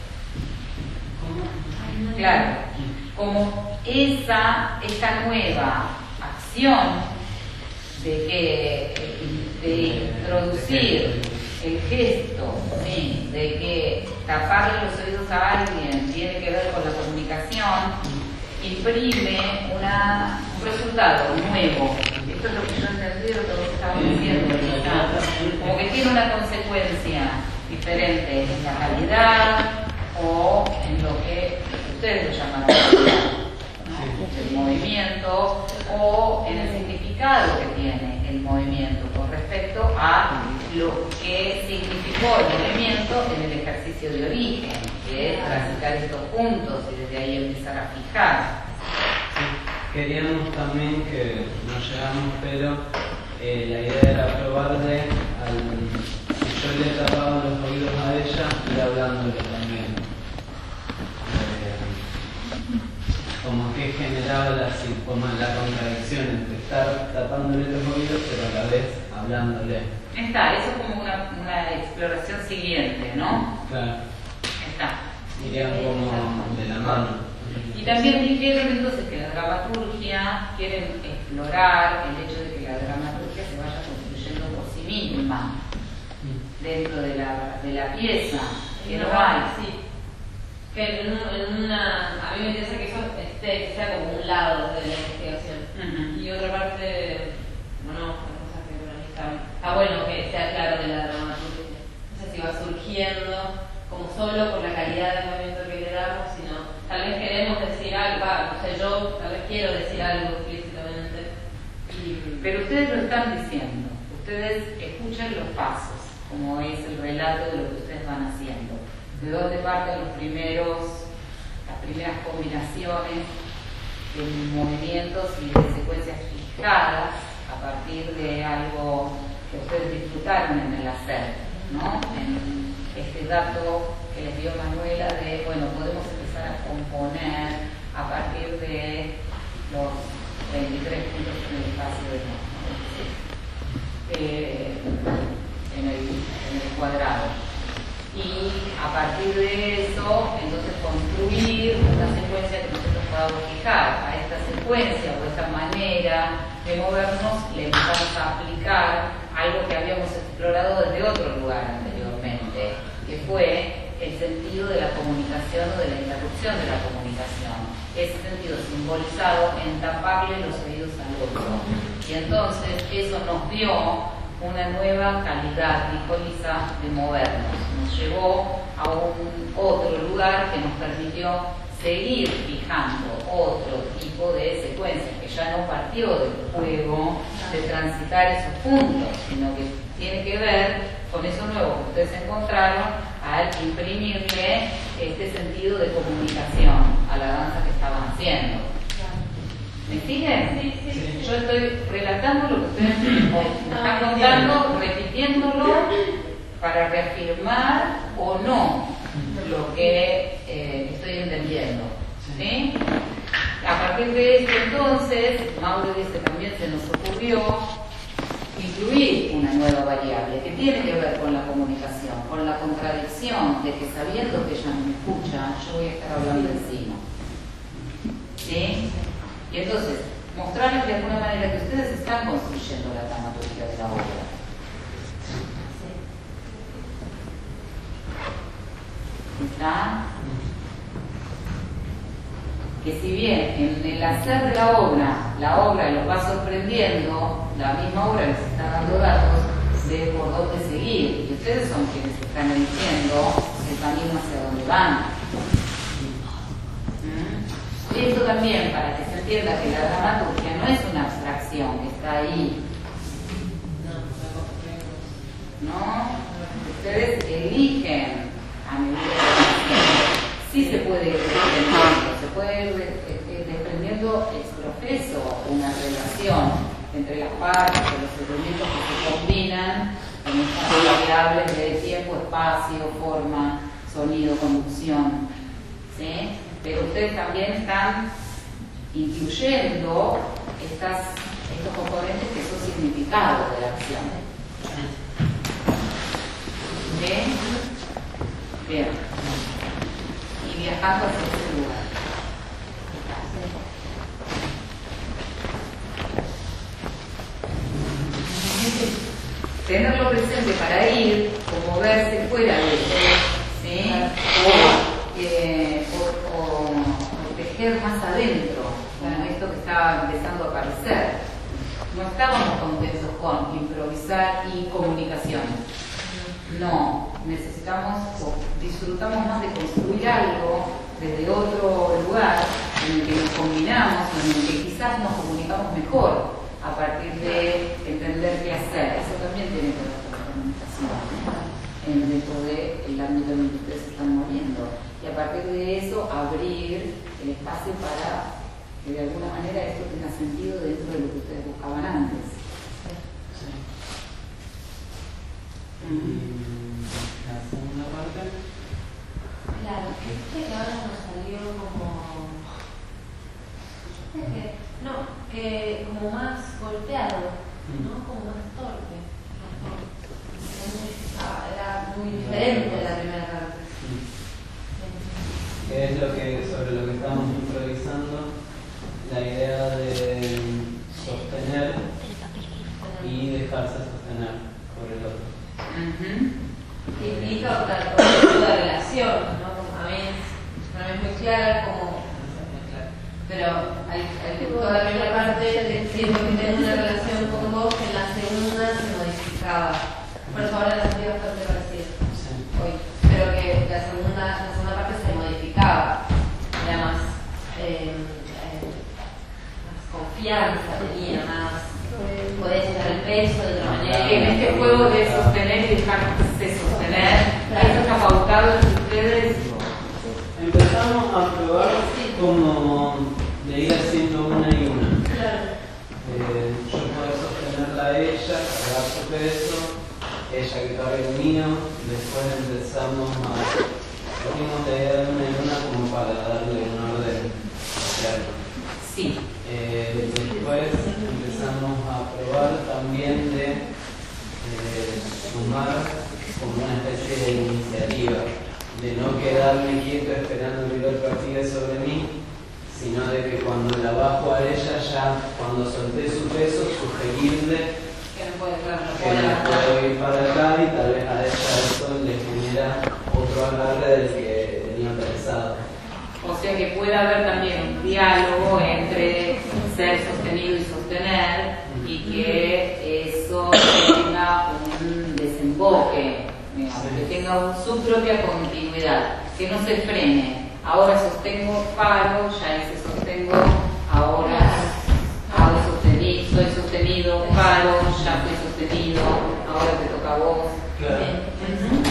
Claro, como esa, esta nueva acción de que de introducir el gesto, ¿sí?, de que taparle los oídos a alguien tiene que ver con la comunicación, imprime una, un resultado nuevo. Esto es lo que yo entendí, lo que vos estabas diciendo ahorita. Como que tiene una consecuencia diferente en la calidad o en lo que ustedes lo llaman calidad, ¿no? El movimiento o en el significado que tiene el movimiento con respecto a lo que significó el movimiento en el ejercicio de origen, que es transitar estos puntos y desde ahí empezar a fijar. Queríamos también que no llegamos, pero eh, la idea era probarle al, si yo le tapaba los oídos a ella, ir hablándole también. Eh, como que generaba la, como la contradicción entre estar tapándole los oídos, pero a la vez hablándole. Está, eso es como una, una exploración siguiente, ¿no? Claro. Está. Irían como de la mano. Y también dijeron entonces que la dramaturgia quieren explorar el hecho de que la dramaturgia se vaya construyendo por sí misma dentro de la, de la pieza, que no hay. Sí. Que en, un- en una. A mí me interesa que eso esté, que sea como un lado de la investigación. Ujú. Y otra parte, bueno, las cosas que para mí están. Está bueno que sea claro de la dramaturgia. No sé si va surgiendo como solo por la calidad del movimiento que le damos, sino tal vez queremos decir algo, ah, no sé, yo tal vez quiero decir algo explícitamente. Y, Pero ustedes lo están diciendo, ustedes escuchan los pasos, como es el relato de lo que ustedes van haciendo. De dónde parten los primeros, las primeras combinaciones de movimientos y de secuencias fijadas a partir de algo que ustedes disfrutaron en el hacer, ¿no? En este dato que les dio Manuela de, bueno, podemos empezar a componer a partir de los veintitrés puntos en el espacio de ¿no? eh, en, el, en el cuadrado. Y a partir de eso, entonces construir una secuencia que nosotros podamos fijar. A esta secuencia o esta manera de movernos le empezamos a aplicar algo que habíamos explorado desde otro lugar anteriormente, que fue el sentido de la comunicación o de la interrupción de la comunicación. Ese sentido simbolizado en taparle los oídos al otro. Y entonces eso nos dio una nueva calidad, dijo Lisa, de movernos. Nos llevó a un otro lugar que nos permitió seguir fijando otro tipo de secuencias, que ya no partió del juego de transitar esos puntos, sino que tiene que ver con eso nuevo que ustedes encontraron al imprimirle este sentido de comunicación a la danza que estaban haciendo. ¿Me siguen? Sí, sí. Yo estoy relatando lo que ustedes me están contando, repitiéndolo para reafirmar o no lo que eh, estoy entendiendo. ¿Sí? A partir de eso entonces, Mauro dice también se nos ocurrió incluir una nueva variable que tiene que ver con la comunicación, con la contradicción de que sabiendo que ella no me escucha, yo voy a estar hablando encima. ¿Sí? Y entonces, mostrarles de alguna manera que ustedes están construyendo la dramaturgia de la obra. ¿Está? Que si bien en el hacer de la obra, la obra los va sorprendiendo, la misma obra les está dando datos de por dónde seguir. Y ustedes son quienes están eligiendo el camino hacia donde van. ¿Mm? Y esto también, para que se entienda que la dramaturgia no es una abstracción que está ahí. ¿No? Ustedes eligen a medida que van haciendo. Sí se puede ir desprendiendo, se puede ir desprendiendo ex profeso una relación entre las partes, los elementos que se combinan con estas variables de tiempo, espacio, forma, sonido, conducción. ¿Sí? Pero ustedes también están incluyendo estas, estos componentes que son significados de la acción. ¿Bien? Bien. Y viajando hacia ese lugar. Tenerlo presente para ir o moverse fuera de eso, ¿sí? O, eh, o, o, o tejer más adentro, como esto que estaba empezando a aparecer. No estábamos contentos con improvisar y comunicación. No, necesitamos o disfrutamos más de construir algo desde otro lugar en el que nos combinamos, en el que quizás nos comunicamos mejor a partir de entender qué hacer. Eso también tiene que ver con la comunicación, ¿no? Dentro del ámbito en el que ustedes se están moviendo. Y a partir de eso, abrir el espacio para que de alguna manera esto tenga sentido dentro de lo que ustedes buscaban antes. Y la segunda parte. Claro, este que ahora nos salió como. No, que como más golpeado, ¿no? Como más torpe. muy diferente de la primera parte. Que es lo que, sobre lo que estamos improvisando, la idea de sostener y dejarse sostener por el otro. Uh-huh. Implica otra, otro tipo de relación, ¿no? Como a mí no es muy clara como, no sé, muy clara, pero hay, hay toda la primera parte siento que tengo una relación con vos que en la segunda se modificaba, por eso ahora la sentí bastante parecida hoy, pero que la segunda, la segunda parte se modificaba, era más, eh, eh, más confianza, tenía más, podés echar el peso de otra manera. Que en este juego de sostener y dejarse sostener, ¿eso está pautado entre ustedes? Empezamos a probar como de ir haciendo una y una. Eh, yo puedo sostenerla a ella, cargar su peso, ella que cargue el mío, después empezamos a... Cogimos la idea de una y una como para darle un orden social. Sí. Eh, después empezamos a probar también de eh, sumar como una especie de iniciativa, de no quedarme quieto esperando que el otro active sobre mí, sino de que cuando la bajo a ella ya, cuando solté su peso, sugerirle que no puede, claro, no que puede no puedo ir para acá y tal vez a ella eso le genera otro agarre del que tenía pensado. O sea que puede haber también un diálogo entre ser sostenido y sostener y que eso tenga un desemboque, digamos, que tenga un, su propia continuidad, que no se frene. Ahora sostengo, paro, ya hice sostengo, ahora hago sostenido, soy sostenido, paro, ya fui sostenido, ahora te toca a vos. Claro. Uh-huh.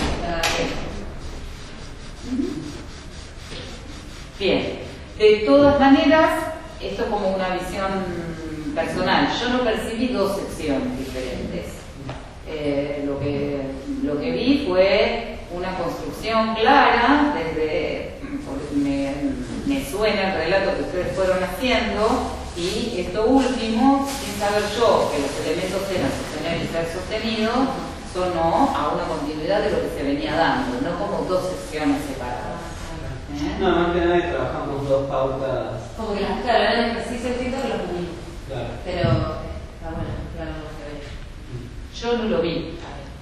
Bien, de todas maneras, esto es como una visión personal. Yo no percibí dos secciones diferentes. Eh, lo, que, lo que vi fue una construcción clara, desde, porque me, me suena el relato que ustedes fueron haciendo, y esto último, sin saber yo que los elementos eran sostener y ser sostenido, sonó a una continuidad de lo que se venía dando, no como dos secciones separadas. ¿Eh? No, más que nada trabajamos dos pautas. Como que las, claro, eran ejercicios distintos que los unimos. Claro. Pero está bueno, claro, no se ve. Yo no lo vi.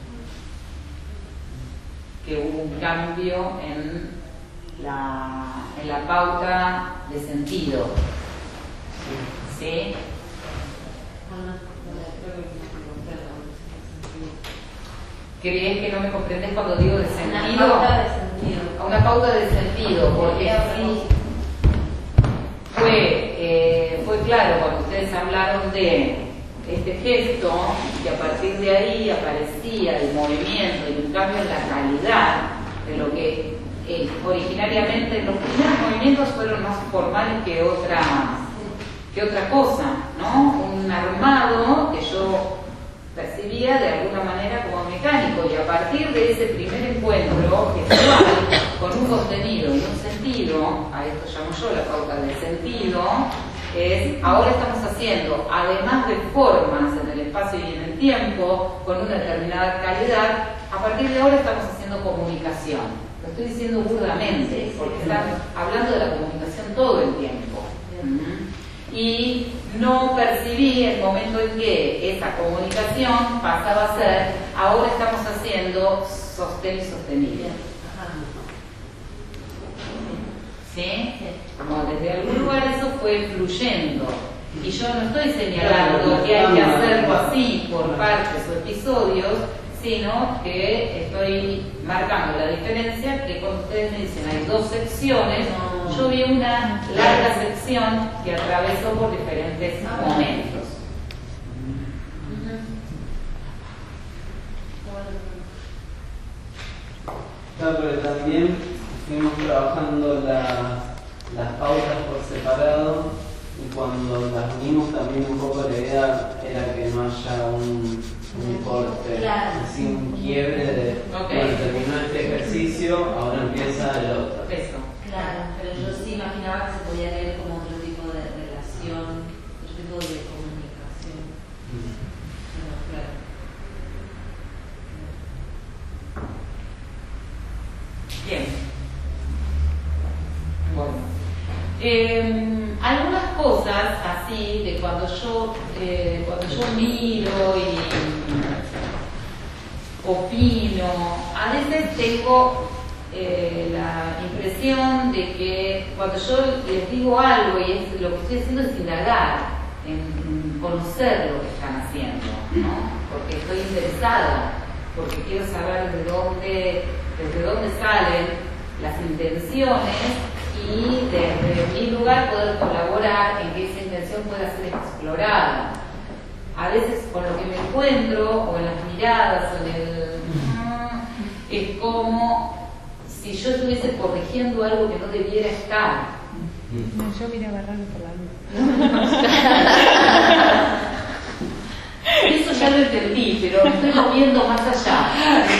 Que hubo un cambio en la, en la pauta de sentido. ¿Sí? ¿Crees que no me comprendes cuando digo de sentido? Una pauta de sentido. A una pauta de sentido, porque sí fue, eh, fue claro cuando ustedes hablaron de este gesto, que a partir de ahí aparecía el movimiento y un cambio en la calidad de lo que eh, originariamente los primeros movimientos fueron más formales que otra, que otra cosa, ¿no? Un armado que yo percibía de alguna manera como mecánico, y a partir de ese primer encuentro gestual con un contenido y un sentido, a esto llamo yo la pauta del sentido, es ahora estamos haciendo, además de formas en el espacio y en el tiempo, con una determinada calidad, a partir de ahora estamos haciendo comunicación. Lo estoy diciendo burdamente, porque están hablando de la comunicación todo el tiempo. Y no percibí el momento en que esa comunicación pasaba a ser, ahora estamos haciendo sostén y sostenido. ¿Sí? Como desde algún lugar eso fue fluyendo. Y yo no estoy señalando que hay que hacerlo así por partes o episodios, sino que estoy marcando la diferencia que cuando ustedes me dicen hay dos secciones, yo vi una larga sección que atravesó por diferentes momentos. Claro, pero también fuimos trabajando la, las pautas por separado, y cuando las unimos también un poco la idea era que no haya un, un corte, Claro. así un quiebre de, Okay. bueno, terminó este ejercicio, ahora empieza el otro. Eso. Claro, pero yo sí imaginaba que se podía leer como otro tipo de relación, otro tipo de comunicación. Pero, claro. Eh, algunas cosas así de cuando yo eh, cuando yo miro y opino, a veces tengo eh, la impresión de que cuando yo les digo algo y es, lo que estoy haciendo es indagar en, en conocer lo que están haciendo, ¿no? Porque estoy interesada, porque quiero saber de dónde, desde dónde salen las intenciones y desde mi lugar poder colaborar en que esa intención pueda ser explorada. A veces con lo que me encuentro, o en las miradas, o en el... es como si yo estuviese corrigiendo algo que no debiera estar. No, yo miraba raro por la luz. Eso ya lo entendí, pero me estoy moviendo más allá.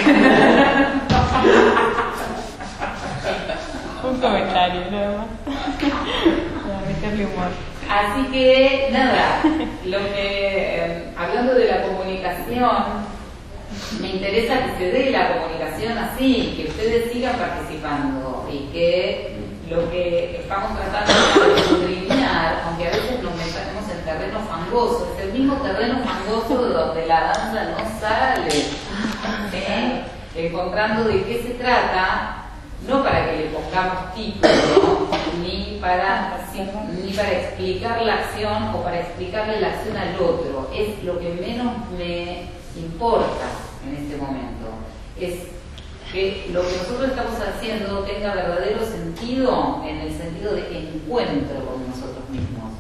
Un comentario, nada más. Para meterle humor. Así que, nada, lo que, eh, hablando de la comunicación, me interesa que se dé la comunicación así, que ustedes sigan participando y que lo que estamos tratando de escudriñar, aunque a veces nos metemos en terreno fangoso, es el mismo terreno fangoso de donde la danza no sale, ¿eh? Encontrando de qué se trata, no para que le pongamos título, ni para, ni para explicar la acción o para explicarle la acción al otro, es lo que menos me importa en este momento, es que lo que nosotros estamos haciendo tenga verdadero sentido en el sentido de encuentro con nosotros mismos.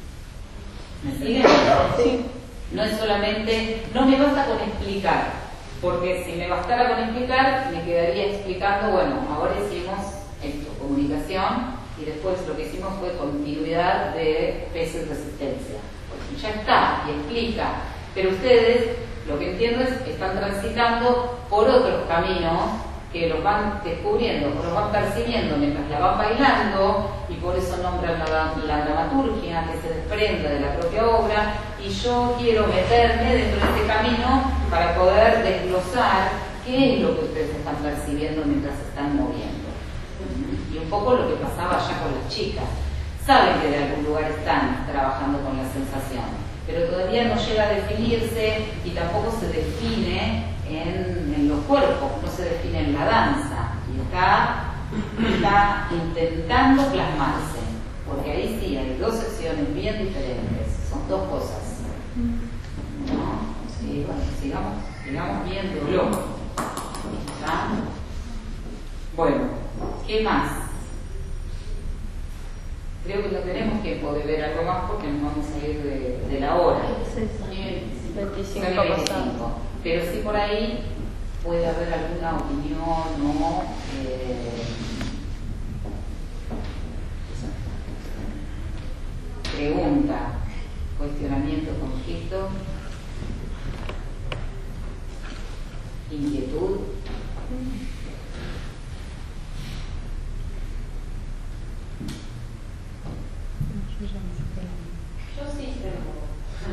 ¿Me siguen? Sí. No es solamente, no me basta con explicar, porque si me bastara con explicar, me quedaría explicando, bueno, ahora hicimos esto, comunicación, y después lo que hicimos fue continuidad de peso y resistencia. Pues ya está, y explica. Pero ustedes, lo que entiendo es que están transitando por otros caminos que los van descubriendo, o los van percibiendo mientras la van bailando, y por eso nombran la, la dramaturgia que se desprende de la propia obra, y yo quiero meterme dentro de este camino para poder desglosar qué es lo que ustedes están percibiendo mientras se están moviendo. Y un poco lo que pasaba ya con las chicas. Saben que de algún lugar están trabajando con la sensación, pero todavía no llega a definirse y tampoco se define en, en los cuerpos, no se define en la danza, y está, está intentando plasmarse, porque ahí sí hay dos secciones bien diferentes, son dos cosas, ¿no? Sí, bueno, sigamos, sigamos viéndolo. ¿Ya? Bueno, ¿qué más? Creo que no tenemos tiempo de ver algo más porque nos vamos a ir de, de la hora. veinticinco. Pero sí por ahí puede haber alguna opinión o eh, pregunta, cuestionamiento, conflicto, inquietud. Yo sí tengo.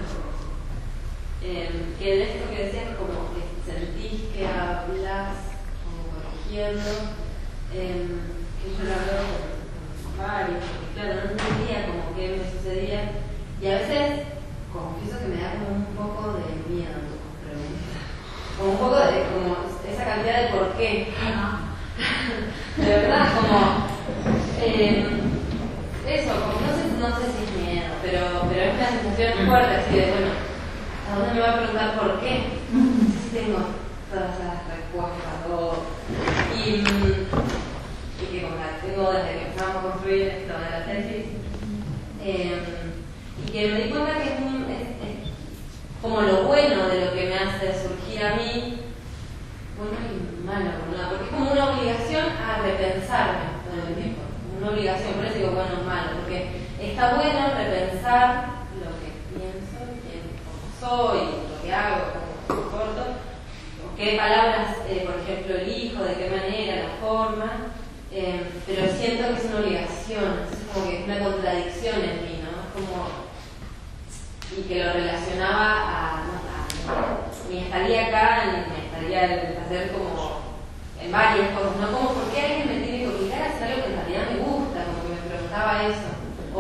Eh, que en esto que decías, como que sentís que hablas como corrigiendo, eh, que yo lo veo con varios, porque claro, no entendía como que me sucedía, y a veces confieso que me da como un poco de miedo tus preguntas, como un poco de como esa cantidad de por qué. De verdad, como eh, eso, como no sé, no sé si es miedo, pero, pero es una sensación fuerte así de bueno, ¿a dónde me va a preguntar por qué? No sé si tengo todas las respuestas o, y, y que como las tengo desde que empezamos a construir esto de la tesis, eh, y que me di cuenta que es, un, es, es como lo bueno de lo que me hace surgir a mí, bueno y malo, ¿no? Porque es como una obligación a repensarme todo el tiempo, una obligación, por eso digo bueno o malo, porque está bueno repensar lo que pienso, quién soy, lo que hago, cómo me comporto, qué palabras, eh, por ejemplo, elijo, de qué manera, la forma, eh, pero siento que es una obligación, es como que es una contradicción en mí, ¿no? Como, y que lo relacionaba a, no, a mi estadía acá, en mi estadía en hacer como en varias cosas, ¿no? Como, ¿por qué alguien me tiene que obligar a hacer algo que en realidad me gusta? Como que me preguntaba eso.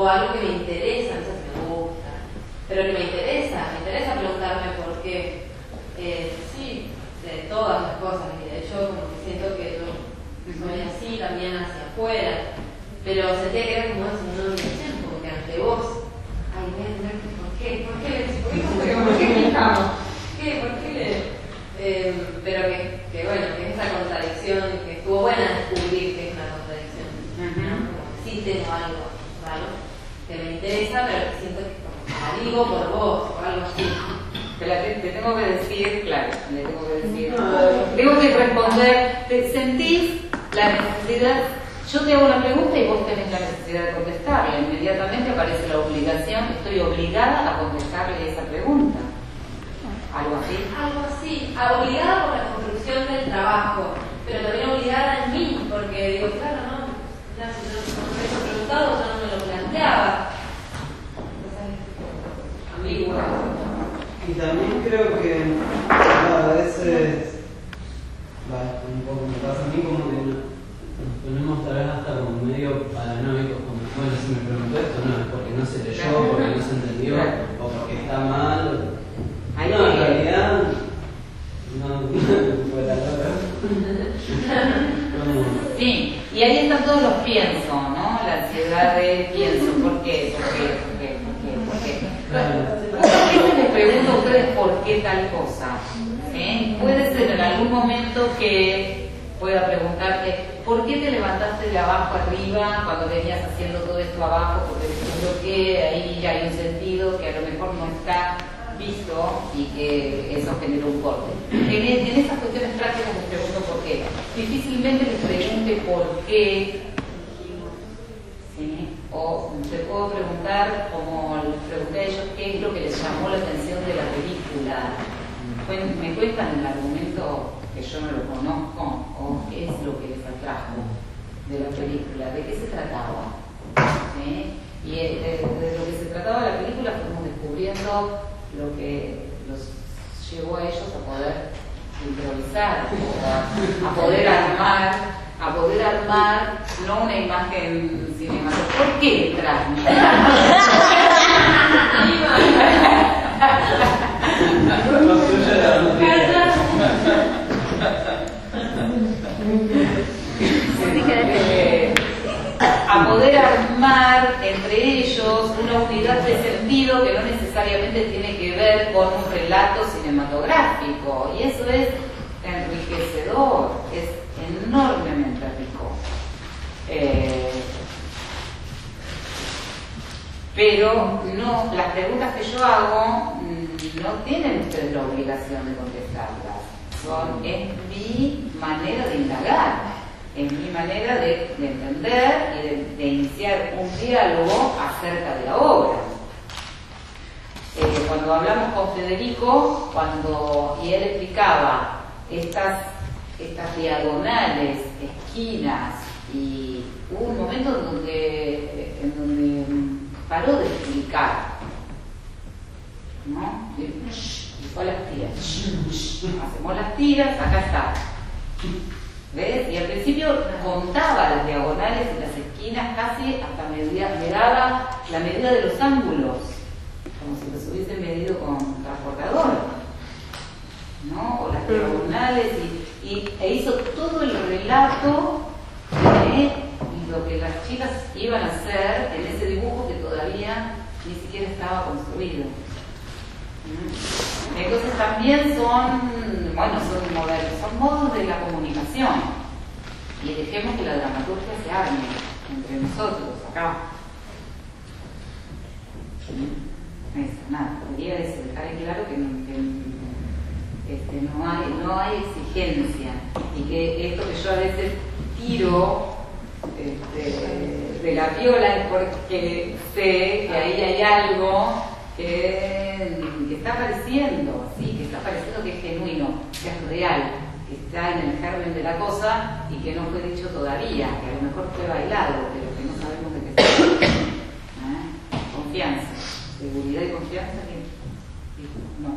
algo que me interesa, no sé si me gusta, pero que me interesa, me interesa preguntarme por qué. Eh, sí, de todas las cosas, y de hecho como que siento que yo soy así también hacia afuera, pero sentía que era como una obligación, como que ante vos, ay, voy a tener que, ¿por qué? ¿Por qué? ¿Por qué? ¿Por qué? ¿Por qué fijamos? ¿Qué? ¿Por qué? Eh, pero que, que bueno, que es esa contradicción, que estuvo buena descubrir que es una contradicción, ¿no? Como que sí tengo algo raro que me interesa, pero que siento que como que digo por vos o algo así. Te, la, te, te tengo que decir, claro, le tengo que decir, tengo que responder, te sentís la necesidad, yo te hago una pregunta y vos tenés la necesidad de contestarla, inmediatamente aparece la obligación, estoy obligada a contestarle esa pregunta, algo así. Algo así, obligada por la construcción del trabajo, pero también obligada en mí, porque digo, claro, no, claro, si yo no me hubiese preguntado, yo no me lo planteaba. Ambigua. Y también creo que no, a veces, va, un poco me pasa a mí como que no, nos ponemos tal vez hasta como medio paranoicos, como, bueno, si me preguntó esto, no, es porque no se leyó, porque no se entendió, o porque está mal. No, en realidad, no, fue la loca. Sí, y ahí están todos los pienso, ¿no? La ansiedad de pienso, ¿por qué? ¿Por qué? ¿Por qué? ¿Por qué? ¿Por qué? Muchas veces les pregunto a ustedes por qué tal cosa. ¿Sí? Puede ser en algún momento que pueda preguntarte, ¿por qué te levantaste de abajo arriba cuando venías haciendo todo esto abajo? Porque seguro que ahí ya hay un sentido que a lo mejor no está visto y que eso generó un corte. En, en esas cuestiones prácticas les pregunto por qué. Difícilmente les pregunte por qué, ¿sí? O te puedo preguntar, como les pregunté a ellos, qué es lo que les llamó la atención de la película. ¿Me cuentan el argumento que yo no lo conozco? ¿O qué es lo que les atrajo de la película? ¿De qué se trataba? ¿Sí? Y de, de lo que se trataba la película fuimos descubriendo lo que los llevó a ellos a poder improvisar, a poder armar, a poder armar no una imagen cinematográfica. ¿Por qué transmitir? A poder armar entre ellos una unidad de sentido que no necesariamente tiene que ver con un relato cinematográfico, y eso es enriquecedor, es enormemente rico. Eh, pero no, las preguntas que yo hago no tienen ustedes la obligación de contestarlas, son, es mi manera de indagar. Es mi manera de, de entender y de, de iniciar un diálogo acerca de la obra. Eh, cuando hablamos con Federico, cuando y él explicaba estas, estas diagonales, esquinas, y hubo un momento en donde, en donde paró de explicar, ¿no? Y dijo a las tiras, hacemos las tiras, acá está. ¿Ves? Y al principio contaba las diagonales y las esquinas casi hasta medida, me daba la medida de los ángulos, como si los hubiesen medido con transportador, ¿no? O las diagonales, y, y, e hizo todo el relato de lo que las chicas iban a hacer en ese dibujo que todavía ni siquiera estaba construido. Entonces también son, bueno, son modelos, son modos de la comunicación, y dejemos que la dramaturgia se arme entre nosotros acá. Eso, nada, quería eso, dejar en claro que, que este, no, hay, no hay exigencia, y que esto que yo a veces tiro este, de la viola es porque sé que ahí hay algo que, que está apareciendo, ¿sí? Que está apareciendo, que es genuino, que es real, que está en el germen de la cosa y que no fue dicho todavía, que a lo mejor fue bailado, pero que no sabemos de qué se trata. ¿Eh? Confianza, seguridad y confianza, que no,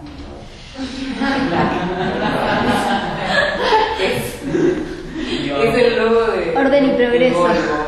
no. es, es el logo de orden y progreso. de